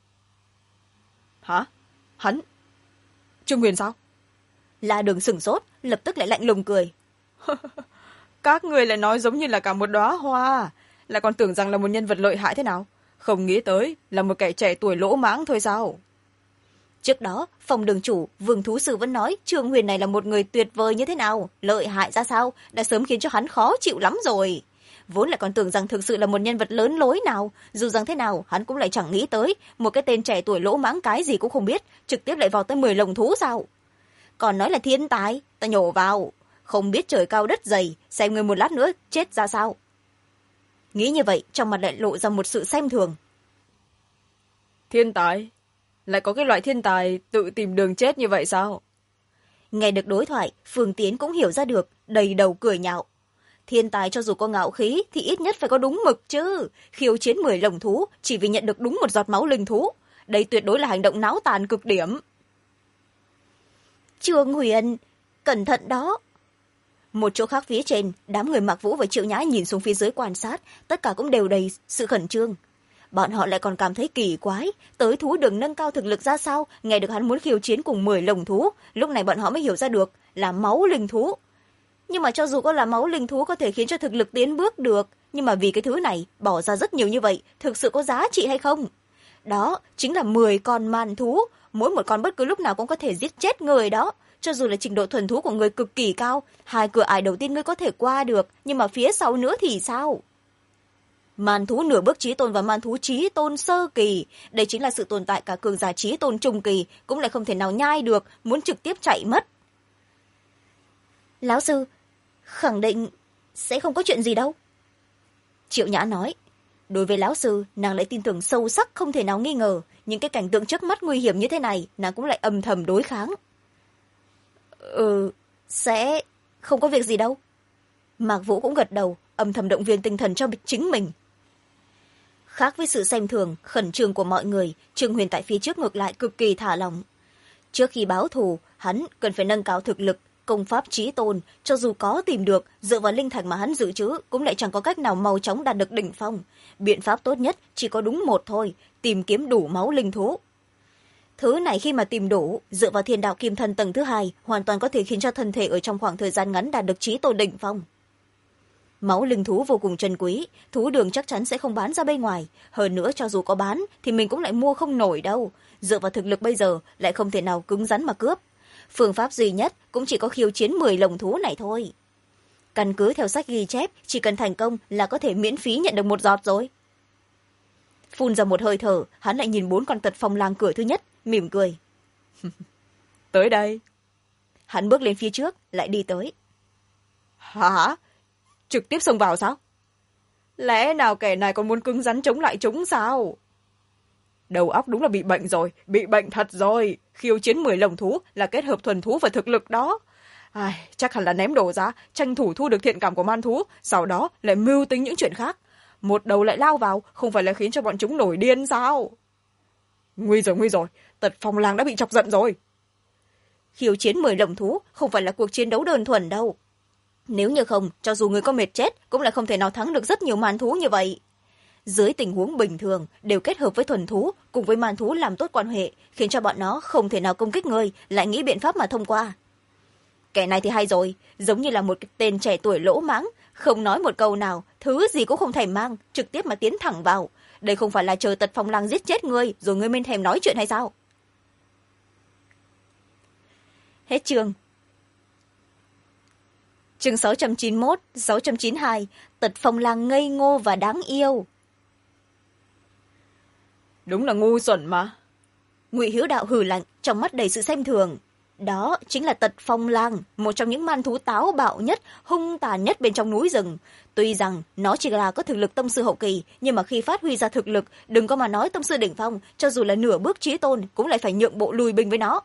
Hả? Hắn? Trương Huyền sao? La Đường sửng sốt, lập tức lại lạnh lùng cười. Các người lại nói giống như là cả một đóa hoa, lại còn tưởng rằng là một nhân vật lợi hại thế nào, không nghĩ tới là một kẻ trẻ tuổi lỗ mãng thôi sao? Trước đó phòng đường chủ Vương Thú Sư vẫn nói Trương Huyền này là một người tuyệt vời như thế nào, lợi hại ra sao, đã sớm khiến cho hắn khó chịu lắm rồi. Vốn lại còn tưởng rằng thực sự là một nhân vật lớn lối nào, dù rằng thế nào hắn cũng lại chẳng nghĩ tới một cái tên trẻ tuổi lỗ mãng cái gì cũng không biết trực tiếp lại vào tới 10 lồng thú sao. Còn nói là thiên tài, ta nhổ vào, không biết trời cao đất dày, xem người một lát nữa chết ra sao. Nghĩ như vậy trong mặt lại lộ ra một sự xem thường. Thiên tài? Lại có cái loại thiên tài tự tìm đường chết như vậy sao? Nghe được đối thoại, Phương Tiến cũng hiểu ra được, đầy đầu cười nhạo. Thiên tài cho dù có ngạo khí thì ít nhất phải có đúng mực chứ. Khiêu chiến 10 lồng thú chỉ vì nhận được đúng một giọt máu linh thú. Đây tuyệt đối là hành động náo tàn cực điểm. Trương Huyền, cẩn thận đó. Một chỗ khác phía trên, đám người Mạc Vũ và Triệu Nhã nhìn xuống phía dưới quan sát, tất cả cũng đều đầy sự khẩn trương. Bọn họ lại còn cảm thấy kỳ quái, tới thú đường nâng cao thực lực ra sao, nghe được hắn muốn khiêu chiến cùng 10 lồng thú, lúc này bọn họ mới hiểu ra được là máu linh thú. Nhưng mà cho dù có là máu linh thú có thể khiến cho thực lực tiến bước được, nhưng mà vì cái thứ này bỏ ra rất nhiều như vậy, thực sự có giá trị hay không? Đó chính là 10 con man thú, mỗi một con bất cứ lúc nào cũng có thể giết chết người đó. Cho dù là trình độ thuần thú của người cực kỳ cao, 2 cửa ải đầu tiên ngươi có thể qua được, nhưng mà phía sau nữa thì sao? Man thú nửa bước chí tôn và man thú chí tôn sơ kỳ, đây chính là sự tồn tại cả cường giả chí tôn trung kỳ, cũng lại không thể nào nhai được, muốn trực tiếp chạy mất. Lão sư, khẳng định sẽ không có chuyện gì đâu. Triệu Nhã nói, đối với lão sư, nàng lại tin tưởng sâu sắc không thể nào nghi ngờ, những cái cảnh tượng trước mắt nguy hiểm như thế này, nàng cũng lại âm thầm đối kháng. Sẽ không có việc gì đâu. Mạc Vũ cũng gật đầu, âm thầm động viên tinh thần cho chính mình. Khác với sự xem thường, khẩn trương của mọi người, Trương Huyền tại phía trước ngược lại cực kỳ thả lỏng. Trước khi báo thù, hắn cần phải nâng cao thực lực, công pháp chí tôn, cho dù có tìm được, dựa vào linh thạch mà hắn dự trữ, cũng lại chẳng có cách nào mau chóng đạt được đỉnh phong. Biện pháp tốt nhất chỉ có đúng một thôi, tìm kiếm đủ máu linh thú. Thứ này khi mà tìm đủ, dựa vào thiên đạo kim thân tầng thứ 2, hoàn toàn có thể khiến cho thân thể ở trong khoảng thời gian ngắn đạt được chí tôn đỉnh phong. Máu linh thú vô cùng trân quý, thú đường chắc chắn sẽ không bán ra bên ngoài. Hơn nữa cho dù có bán, thì mình cũng lại mua không nổi đâu. Dựa vào thực lực bây giờ, lại không thể nào cứng rắn mà cướp. Phương pháp duy nhất cũng chỉ có khiêu chiến 10 lồng thú này thôi. Căn cứ theo sách ghi chép, chỉ cần thành công là có thể miễn phí nhận được một giọt rồi. Phun ra một hơi thở, hắn lại nhìn 4 con tật phong lang cửa thứ nhất, mỉm cười. Tới đây. Hắn bước lên phía trước, lại đi tới. Hả? Trực tiếp xông vào sao? Lẽ nào kẻ này còn muốn cứng rắn chống lại chúng sao? Đầu óc đúng là bị bệnh rồi, bị bệnh thật rồi. Khiêu chiến 10 lồng thú là kết hợp thuần thú và thực lực đó. Chắc hẳn là ném đồ ra, tranh thủ thu được thiện cảm của man thú, sau đó lại mưu tính những chuyện khác. Một đầu lại lao vào, không phải là khiến cho bọn chúng nổi điên sao? Nguy rồi, tật phong lang đã bị chọc giận rồi. Khiêu chiến 10 lồng thú không phải là cuộc chiến đấu đơn thuần đâu. Nếu như không, cho dù người có mệt chết, cũng lại không thể nào thắng được rất nhiều man thú như vậy. Dưới tình huống bình thường, đều kết hợp với thuần thú, cùng với man thú làm tốt quan hệ, khiến cho bọn nó không thể nào công kích người, lại nghĩ biện pháp mà thông qua. Kẻ này thì hay rồi, giống như là một tên trẻ tuổi lỗ mãng, không nói một câu nào, thứ gì cũng không thèm mang, trực tiếp mà tiến thẳng vào. Đây không phải là chờ tật phong lang giết chết ngươi, rồi ngươi mới thèm nói chuyện hay sao? Hết chương. Chương 691, 692, tật phong lang ngây ngô và đáng yêu. Đúng là ngu xuẩn mà. Ngụy Hiếu Đạo hừ lạnh, trong mắt đầy sự xem thường. Đó chính là tật phong lang, một trong những man thú táo bạo nhất, hung tàn nhất bên trong núi rừng. Tuy rằng nó chỉ là có thực lực tông sư hậu kỳ, nhưng mà khi phát huy ra thực lực, đừng có mà nói tông sư đỉnh phong, cho dù là nửa bước chí tôn cũng lại phải nhượng bộ lùi binh với nó.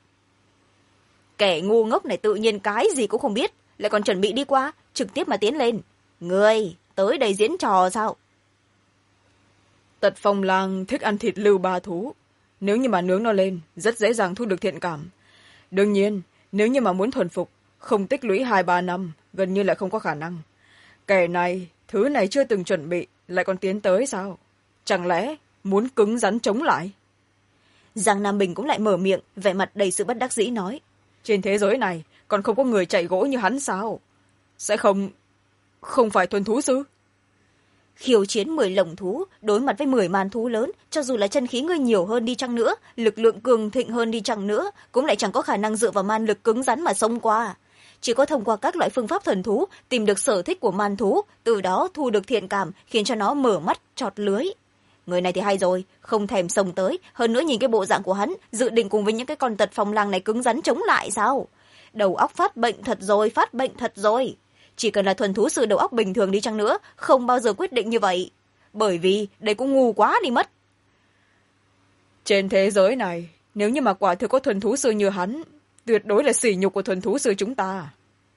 Kẻ ngu ngốc này tự nhiên cái gì cũng không biết, lại còn chuẩn bị đi qua, trực tiếp mà tiến lên. Ngươi tới đây diễn trò sao? Tật phong lang thích ăn thịt lưu ba thú, nếu như mà nướng nó lên rất dễ dàng thu được thiện cảm. Đương nhiên, nếu như mà muốn thuần phục, không tích lũy 2-3 năm gần như là không có khả năng. Kẻ này thứ này chưa từng chuẩn bị lại còn tiến tới sao? Chẳng lẽ muốn cứng rắn chống lại? Giang Nam Bình cũng lại mở miệng, vẻ mặt đầy sự bất đắc dĩ nói. Trên thế giới này còn không có người chạy gỗ như hắn sao? Sẽ không phải thuần thú sư? Khiêu chiến 10 lồng thú, đối mặt với 10 man thú lớn, cho dù là chân khí ngươi nhiều hơn đi chăng nữa, lực lượng cường thịnh hơn đi chăng nữa, cũng lại chẳng có khả năng dựa vào man lực cứng rắn mà xông qua. Chỉ có thông qua các loại phương pháp thần thú, tìm được sở thích của man thú, từ đó thu được thiện cảm, khiến cho nó mở mắt, chọt lưới. Người này thì hay rồi, không thèm xông tới, hơn nữa nhìn cái bộ dạng của hắn, dự định cùng với những cái con tật phong lang này cứng rắn chống lại sao? Đầu óc phát bệnh thật rồi, phát bệnh thật rồi. Chỉ cần là thuần thú sư đầu óc bình thường đi chăng nữa, không bao giờ quyết định như vậy. Bởi vì đây cũng ngu quá đi mất. Trên thế giới này, nếu như mà quả thực có thuần thú sư như hắn, tuyệt đối là sỉ nhục của thuần thú sư chúng ta.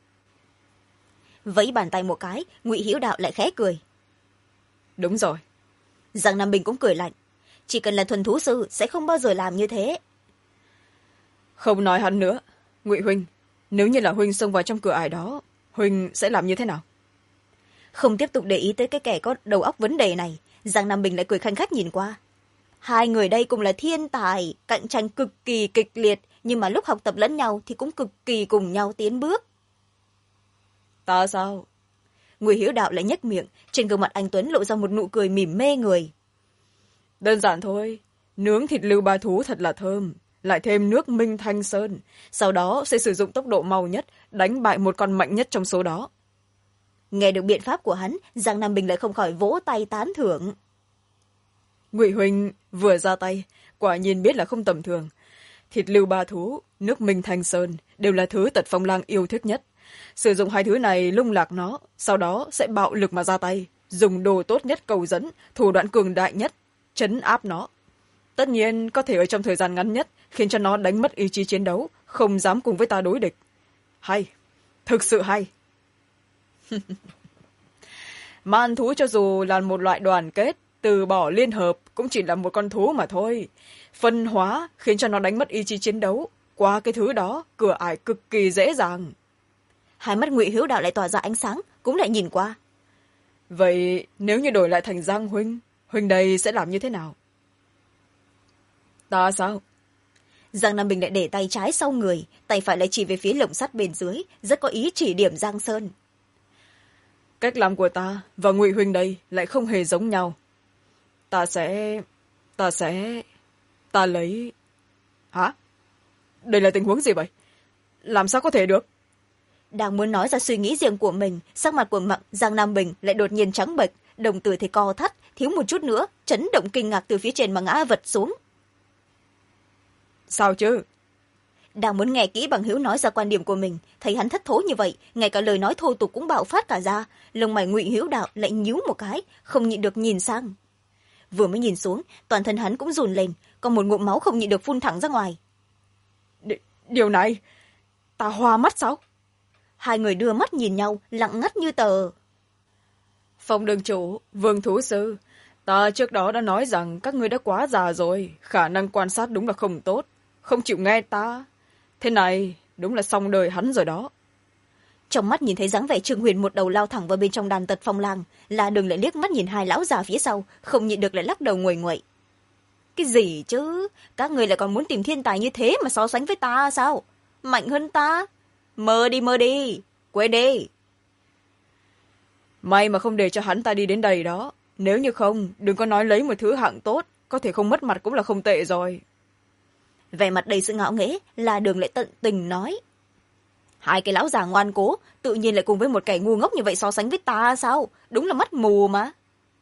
Vẫy bàn tay một cái, Ngụy Hữu Đạo lại khẽ cười. Đúng rồi. Giang Nam Bình cũng cười lạnh. Chỉ cần là thuần thú sư sẽ không bao giờ làm như thế. Không nói hắn nữa. Ngụy huynh, nếu như là huynh xông vào trong cửa ải đó, huynh sẽ làm như thế nào? Không tiếp tục để ý tới cái kẻ có đầu óc vấn đề này, Giang Nam Bình lại cười khanh khách nhìn qua. Hai người đây cùng là thiên tài, cạnh tranh cực kỳ kịch liệt, nhưng mà lúc học tập lẫn nhau thì cũng cực kỳ cùng nhau tiến bước. Ta sao? Ngụy Hữu Đạo lại nhếch miệng, trên gương mặt anh Tuấn lộ ra một nụ cười mỉm mê người. Đơn giản thôi, nướng thịt lưu ba thú thật là thơm, lại thêm nước Minh Thanh Sơn, sau đó sẽ sử dụng tốc độ mau nhất, đánh bại một con mạnh nhất trong số đó. Nghe được biện pháp của hắn, Giang Nam Bình lại không khỏi vỗ tay tán thưởng. Ngụy huynh vừa ra tay, quả nhiên biết là không tầm thường. Thịt lưu ba thú, nước Minh Thanh Sơn đều là thứ tật phong lang yêu thích nhất. Sử dụng hai thứ này lung lạc nó, sau đó sẽ bạo lực mà ra tay, dùng đồ tốt nhất cầu dẫn, thủ đoạn cường đại nhất, trấn áp nó. Tất nhiên có thể ở trong thời gian ngắn nhất khiến cho nó đánh mất ý chí chiến đấu, không dám cùng với ta đối địch. Hay, thực sự hay. Man thú cho dù là một loại đoàn kết, từ bỏ liên hợp cũng chỉ là một con thú mà thôi. Phân hóa khiến cho nó đánh mất ý chí chiến đấu. Qua cái thứ đó, cửa ải cực kỳ dễ dàng. Hai mắt Ngụy Hữu Đạo lại tỏa ra ánh sáng, cũng lại nhìn qua. Vậy nếu như đổi lại thành Giang huynh, huynh đây sẽ làm như thế nào? Ta sao? Giang Nam Bình lại để tay trái sau người, tay phải lại chỉ về phía lồng sắt bên dưới, rất có ý chỉ điểm Giang Sơn. Cách làm của ta và Ngụy huynh đây lại không hề giống nhau. Ta lấy... Hả? Đây là tình huống gì vậy? Làm sao có thể được? Đang muốn nói ra suy nghĩ riêng của mình, sắc mặt của Giang Nam Bình lại đột nhiên trắng bệch, đồng tử thì co thắt, thiếu một chút nữa, chấn động kinh ngạc từ phía trên mà ngã vật xuống. Sao chứ? Đang muốn nghe kỹ Bằng Hữu nói ra quan điểm của mình, thấy hắn thất thố như vậy, ngay cả lời nói thô tục cũng bạo phát cả ra, lông mày Ngụy Hữu Đạo lại nhíu một cái, không nhịn được nhìn sang. Vừa mới nhìn xuống, toàn thân hắn cũng run lên, còn một ngụm máu không nhịn được phun thẳng ra ngoài. Điều này, ta hoa mắt sao? Hai người đưa mắt nhìn nhau, lặng ngắt như tờ. Phong đường chủ, Vương thú sư, ta trước đó đã nói rằng các ngươi đã quá già rồi, khả năng quan sát đúng là không tốt, không chịu nghe ta. Thế này, đúng là xong đời hắn rồi đó. Trong mắt nhìn thấy dáng vẻ Trương Huyền một đầu lao thẳng vào bên trong đàn tật phong lang, là đừng lại liếc mắt nhìn hai lão già phía sau, không nhịn được lại lắc đầu nguầy nguậy. Cái gì chứ? Các người lại còn muốn tìm thiên tài như thế mà so sánh với ta sao? Mạnh hơn ta? Mơ đi, quên đi. May mà không để cho hắn ta đi đến đây đó. Nếu như không, đừng có nói lấy một thứ hạng tốt, có thể không mất mặt cũng là không tệ rồi. Vẻ mặt đầy sự ngạo nghễ, là đường lại tận tình nói. Hai cái lão già ngoan cố, tự nhiên lại cùng với một kẻ ngu ngốc như vậy so sánh với ta sao? Đúng là mắt mù mà.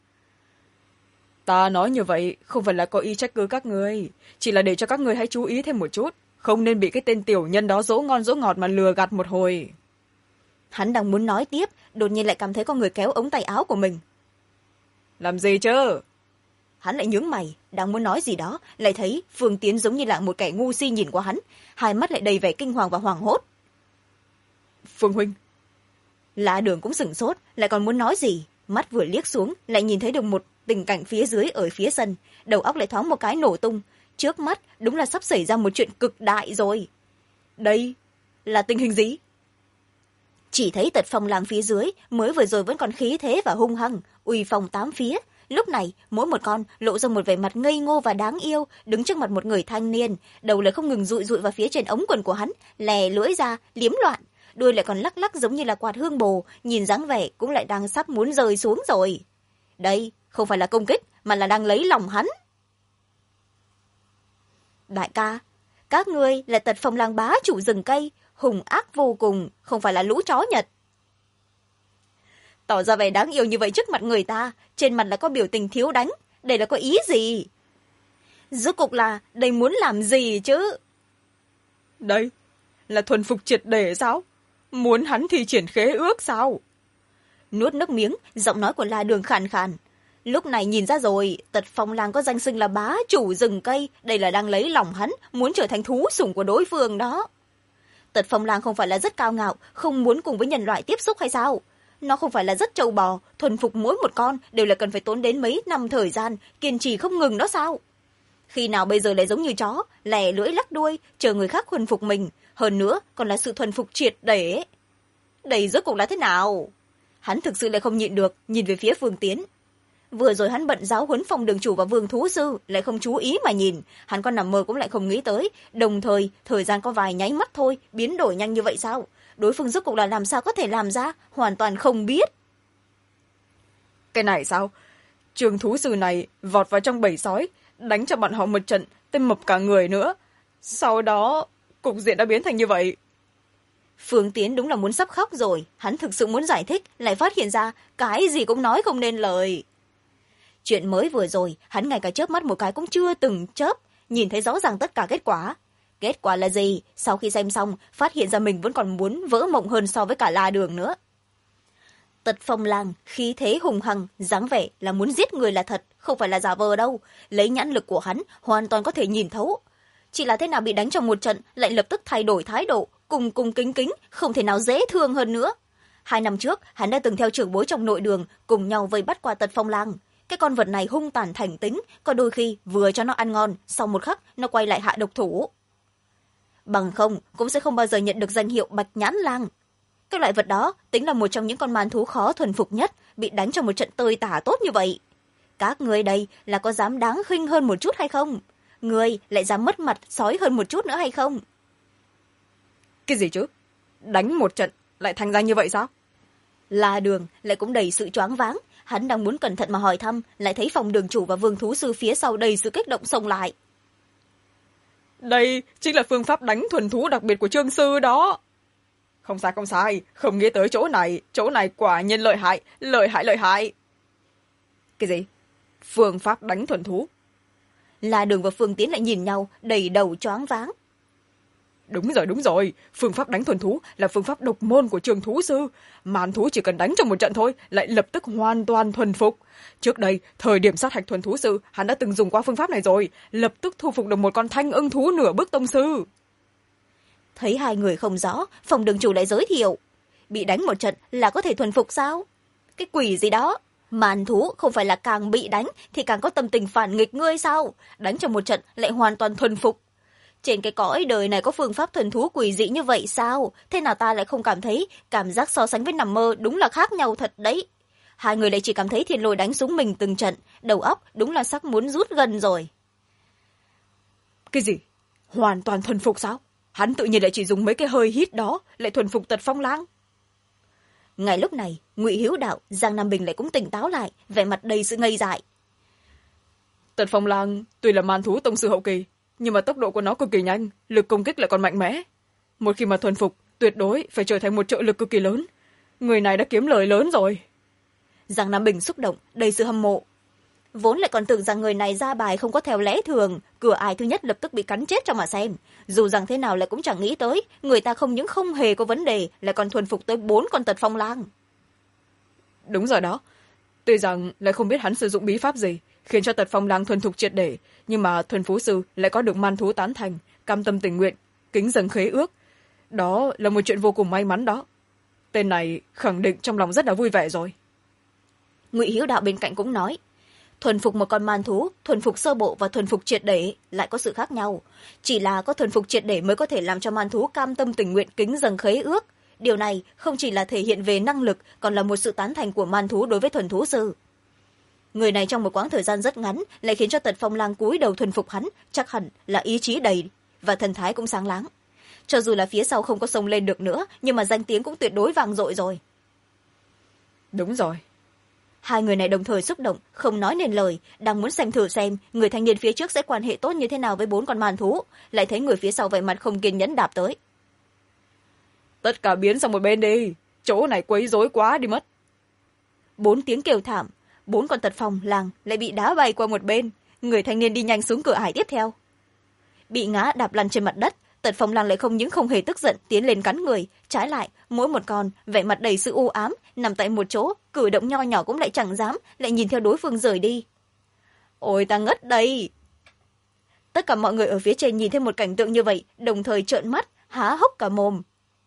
Ta nói như vậy không phải là có ý trách cứ các ngươi, chỉ là để cho các ngươi hãy chú ý thêm một chút, không nên bị cái tên tiểu nhân đó dỗ ngon dỗ ngọt mà lừa gạt một hồi. Hắn đang muốn nói tiếp, đột nhiên lại cảm thấy có người kéo ống tay áo của mình. Làm gì chứ? Hắn lại nhướng mày, đang muốn nói gì đó, lại thấy Phương Tiến giống như là một kẻ ngu si nhìn qua hắn, hai mắt lại đầy vẻ kinh hoàng và hoảng hốt. Phương huynh. Lã Đường cũng sửng sốt, lại còn muốn nói gì, mắt vừa liếc xuống lại nhìn thấy được một tình cảnh phía dưới ở phía sân, đầu óc lại thoáng một cái nổ tung, trước mắt đúng là sắp xảy ra một chuyện cực đại rồi. Đây là tình hình gì? chỉ thấy Tật Phong Lang phía dưới mới vừa rồi vẫn còn khí thế và hung hăng, uy phong tám phía, lúc này mỗi một con lộ ra một vẻ mặt ngây ngô và đáng yêu, đứng trước mặt một người thanh niên, đầu lại không ngừng dụi dụi vào phía trên ống quần của hắn, lè lưỡi ra liếm loạn, đuôi lại còn lắc lắc giống như là quạt hương bồ, nhìn dáng vẻ cũng lại đang sắp muốn rơi xuống rồi. Đây không phải là công kích mà là đang lấy lòng hắn. Đại ca, các ngươi là Tật Phong Lang bá chủ rừng cây, hung ác vô cùng, không phải là lũ chó Nhật. Tỏ ra vẻ đáng yêu như vậy trước mặt người ta, trên mặt là có biểu tình thiếu đánh, đây là có ý gì? Rốt cục là đây muốn làm gì chứ? Đây là thuần phục triệt để sao? Muốn hắn thi triển khế ước sao? Nuốt nước miếng, giọng nói của La Đường khàn khàn. Lúc này nhìn ra rồi, Tật Phong Lang có danh xưng là bá chủ rừng cây, đây là đang lấy lòng hắn, muốn trở thành thú sủng của đối phương đó. Tật Phong Lang không phải là rất cao ngạo, không muốn cùng với nhân loại tiếp xúc hay sao? Nó không phải là rất trâu bò, thuần phục mỗi một con đều là cần phải tốn đến mấy năm thời gian, kiên trì không ngừng đó sao? Khi nào bây giờ lại giống như chó, lè lưỡi lắc đuôi, chờ người khác thuần phục mình, hơn nữa còn là sự thuần phục triệt để. Đây rốt cuộc là thế nào? Hắn thực sự lại không nhịn được, nhìn về phía Phương Tiến. Vừa rồi hắn bận giáo huấn Phong đường chủ và Vương thú sư, lại không chú ý mà nhìn, hắn có nằm mơ cũng lại không nghĩ tới, đồng thời thời gian có vài nháy mắt thôi, biến đổi nhanh như vậy sao? Đối phương rốt cuộc là làm sao có thể làm ra, hoàn toàn không biết. Cái này sao? Trường thú sư này vọt vào trong bầy sói, đánh cho bọn họ một trận, tên mập cả người nữa. Sau đó, cục diện đã biến thành như vậy. Phương Tiến đúng là muốn sắp khóc rồi, hắn thực sự muốn giải thích, lại phát hiện ra cái gì cũng nói không nên lời. Chuyện mới vừa rồi, hắn ngay cả chớp mắt một cái cũng chưa từng chớp, nhìn thấy rõ ràng tất cả kết quả. Kết quả là gì? Sau khi xem xong, phát hiện ra mình vẫn còn muốn vỡ mộng hơn so với cả La Đường nữa. Tật Phong Lang, khí thế hùng hăng, dáng vẻ là muốn giết người là thật, không phải là giả vờ đâu. Lấy nhãn lực của hắn, hoàn toàn có thể nhìn thấu. Chỉ là thế nào bị đánh trong một trận, lại lập tức thay đổi thái độ, cùng kính kính, không thể nào dễ thương hơn nữa. 2 năm trước, hắn đã từng theo trưởng bối trong nội đường, cùng nhau vây bắt qua Tật Phong Lang. Cái con vật này hung tàn thành tính, có đôi khi vừa cho nó ăn ngon, sau một khắc nó quay lại hạ độc thủ. Bằng không cũng sẽ không bao giờ nhận được danh hiệu Bạch Nhãn Lang. Cái loại vật đó tính là một trong những con man thú khó thuần phục nhất, bị đánh trong một trận tơi tả tốt như vậy. Các ngươi đây là có dám đáng khinh hơn một chút hay không? Ngươi lại dám mất mặt sói hơn một chút nữa hay không? Cái gì chứ? Đánh một trận lại thành ra như vậy sao? La Đường lại cũng đầy sự choáng váng, hắn đang muốn cẩn thận mà hỏi thăm, lại thấy Phòng đường chủ và Vương thú sư phía sau đầy sự kích động xông lại. Đây chính là phương pháp đánh thuần thú đặc biệt của Trương sư đó. Không sai, không nghĩ tới chỗ này quả nhiên lợi hại. Cái gì? Phương pháp đánh thuần thú? La Đường và Phương Tiến lại nhìn nhau, đầy đầu choáng váng. Đúng rồi, phương pháp đánh thuần thú là phương pháp độc môn của Trường thú sư. Man thú chỉ cần đánh trong một trận thôi, lại lập tức hoàn toàn thuần phục. Trước đây, thời điểm sát hạch thuần thú sư, hắn đã từng dùng qua phương pháp này rồi, lập tức thu phục được một con thanh ưng thú nửa bước tông sư. Thấy hai người không rõ, Phòng đường chủ lại giới thiệu. Bị đánh một trận là có thể thuần phục sao? Cái quỷ gì đó? Man thú không phải là càng bị đánh thì càng có tâm tình phản nghịch ngươi sao? Đánh trong một trận lại hoàn toàn thuần phục. Trên cái cõi đời này có phương pháp thuần thú quỷ dị như vậy sao? Thế nào ta lại không cảm thấy cảm giác so sánh với nằm mơ đúng là khác nhau thật đấy. Hai người lại chỉ cảm thấy Thiên Lôi đánh xuống mình từng trận, đầu óc đúng là sắc muốn rút gần rồi. Cái gì? Hoàn toàn thuần phục sao? Hắn tự nhiên lại chỉ dùng mấy cái hơi hít đó lại thuần phục Tật Phong Lang. Ngay lúc này, Ngụy Hiếu Đạo, Giang Nam Bình lại cũng tỉnh táo lại, vẻ mặt đầy sự ngây dại. Tật Phong Lang tuy là man thú tông sư hậu kỳ, nhưng mà tốc độ của nó cực kỳ nhanh, lực công kích lại còn mạnh mẽ. Một khi mà thuần phục, tuyệt đối phải trở thành một trợ lực cực kỳ lớn. Người này đã kiếm lời lớn rồi. Giang Nam Bình xúc động, đầy sự hâm mộ. Vốn lại còn tưởng rằng người này ra bài không có theo lẽ thường, cửa ải thứ nhất lập tức bị cắn chết cho mà xem. Dù rằng thế nào lại cũng chẳng nghĩ tới, người ta không những không hề có vấn đề, lại còn thuần phục tới 4 con Tật Phong Lang. Đúng rồi đó. Tuy rằng lại không biết hắn sử dụng bí pháp gì, khiến cho Tật Phong Lang thuần thục triệt để, nhưng mà thuần phú sư lại có được man thú tán thành, cam tâm tình nguyện, kính dâng khế ước. Đó là một chuyện vô cùng may mắn đó. Tên này khẳng định trong lòng rất là vui vẻ rồi. Ngụy Hiếu Đạo bên cạnh cũng nói, thuần phục một con man thú, thuần phục sơ bộ và thuần phục triệt để lại có sự khác nhau. Chỉ là có thuần phục triệt để mới có thể làm cho man thú cam tâm tình nguyện kính dâng khế ước. điều này không chỉ là thể hiện về năng lực, còn là một sự tán thành của man thú đối với thuần thú sư. Người này trong một quãng thời gian rất ngắn lại khiến cho Tật Phong Lang cúi đầu thuần phục hắn, chắc hẳn là ý chí đầy và thần thái cũng sáng láng. Cho dù là phía sau không có xông lên được nữa, nhưng mà danh tiếng cũng tuyệt đối vang dội rồi. Đúng rồi. Hai người này đồng thời xúc động, không nói nên lời, đang muốn xem thử xem người thanh niên phía trước sẽ quan hệ tốt như thế nào với 4 con man thú, lại thấy người phía sau vẻ mặt không kiên nhẫn đạp tới. Tất cả biến sang một bên đi, chỗ này quấy rối quá đi mất. 4 tiếng kêu thảm, 4 con Tật Phong Lang lại bị đá bay qua một bên, người thanh niên đi nhanh xuống cửa ải tiếp theo. Bị ngã đạp lăn trên mặt đất, Tật Phong Lang lại không những không hề tức giận tiến lên cắn người, trái lại mỗi một con vẻ mặt đầy sự u ám, nằm tại một chỗ, cử động nho nhỏ cũng lại chẳng dám, lại nhìn theo đối phương rời đi. Ôi ta ngất đây. Tất cả mọi người ở phía trên nhìn thấy một cảnh tượng như vậy, đồng thời trợn mắt, há hốc cả mồm.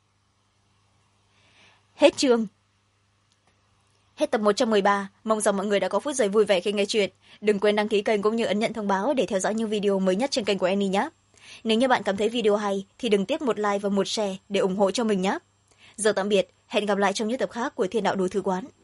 Hết chương. Hết tập 113, mong rằng mọi người đã có phút giây vui vẻ khi nghe chuyện. Đừng quên đăng ký kênh cũng như ấn nhận thông báo để theo dõi những video mới nhất trên kênh của Annie nhé. Nếu như bạn cảm thấy video hay thì đừng tiếc một like và một share để ủng hộ cho mình nhé. Giờ tạm biệt, hẹn gặp lại trong những tập khác của Thiên Đạo Đồ Thư Quán.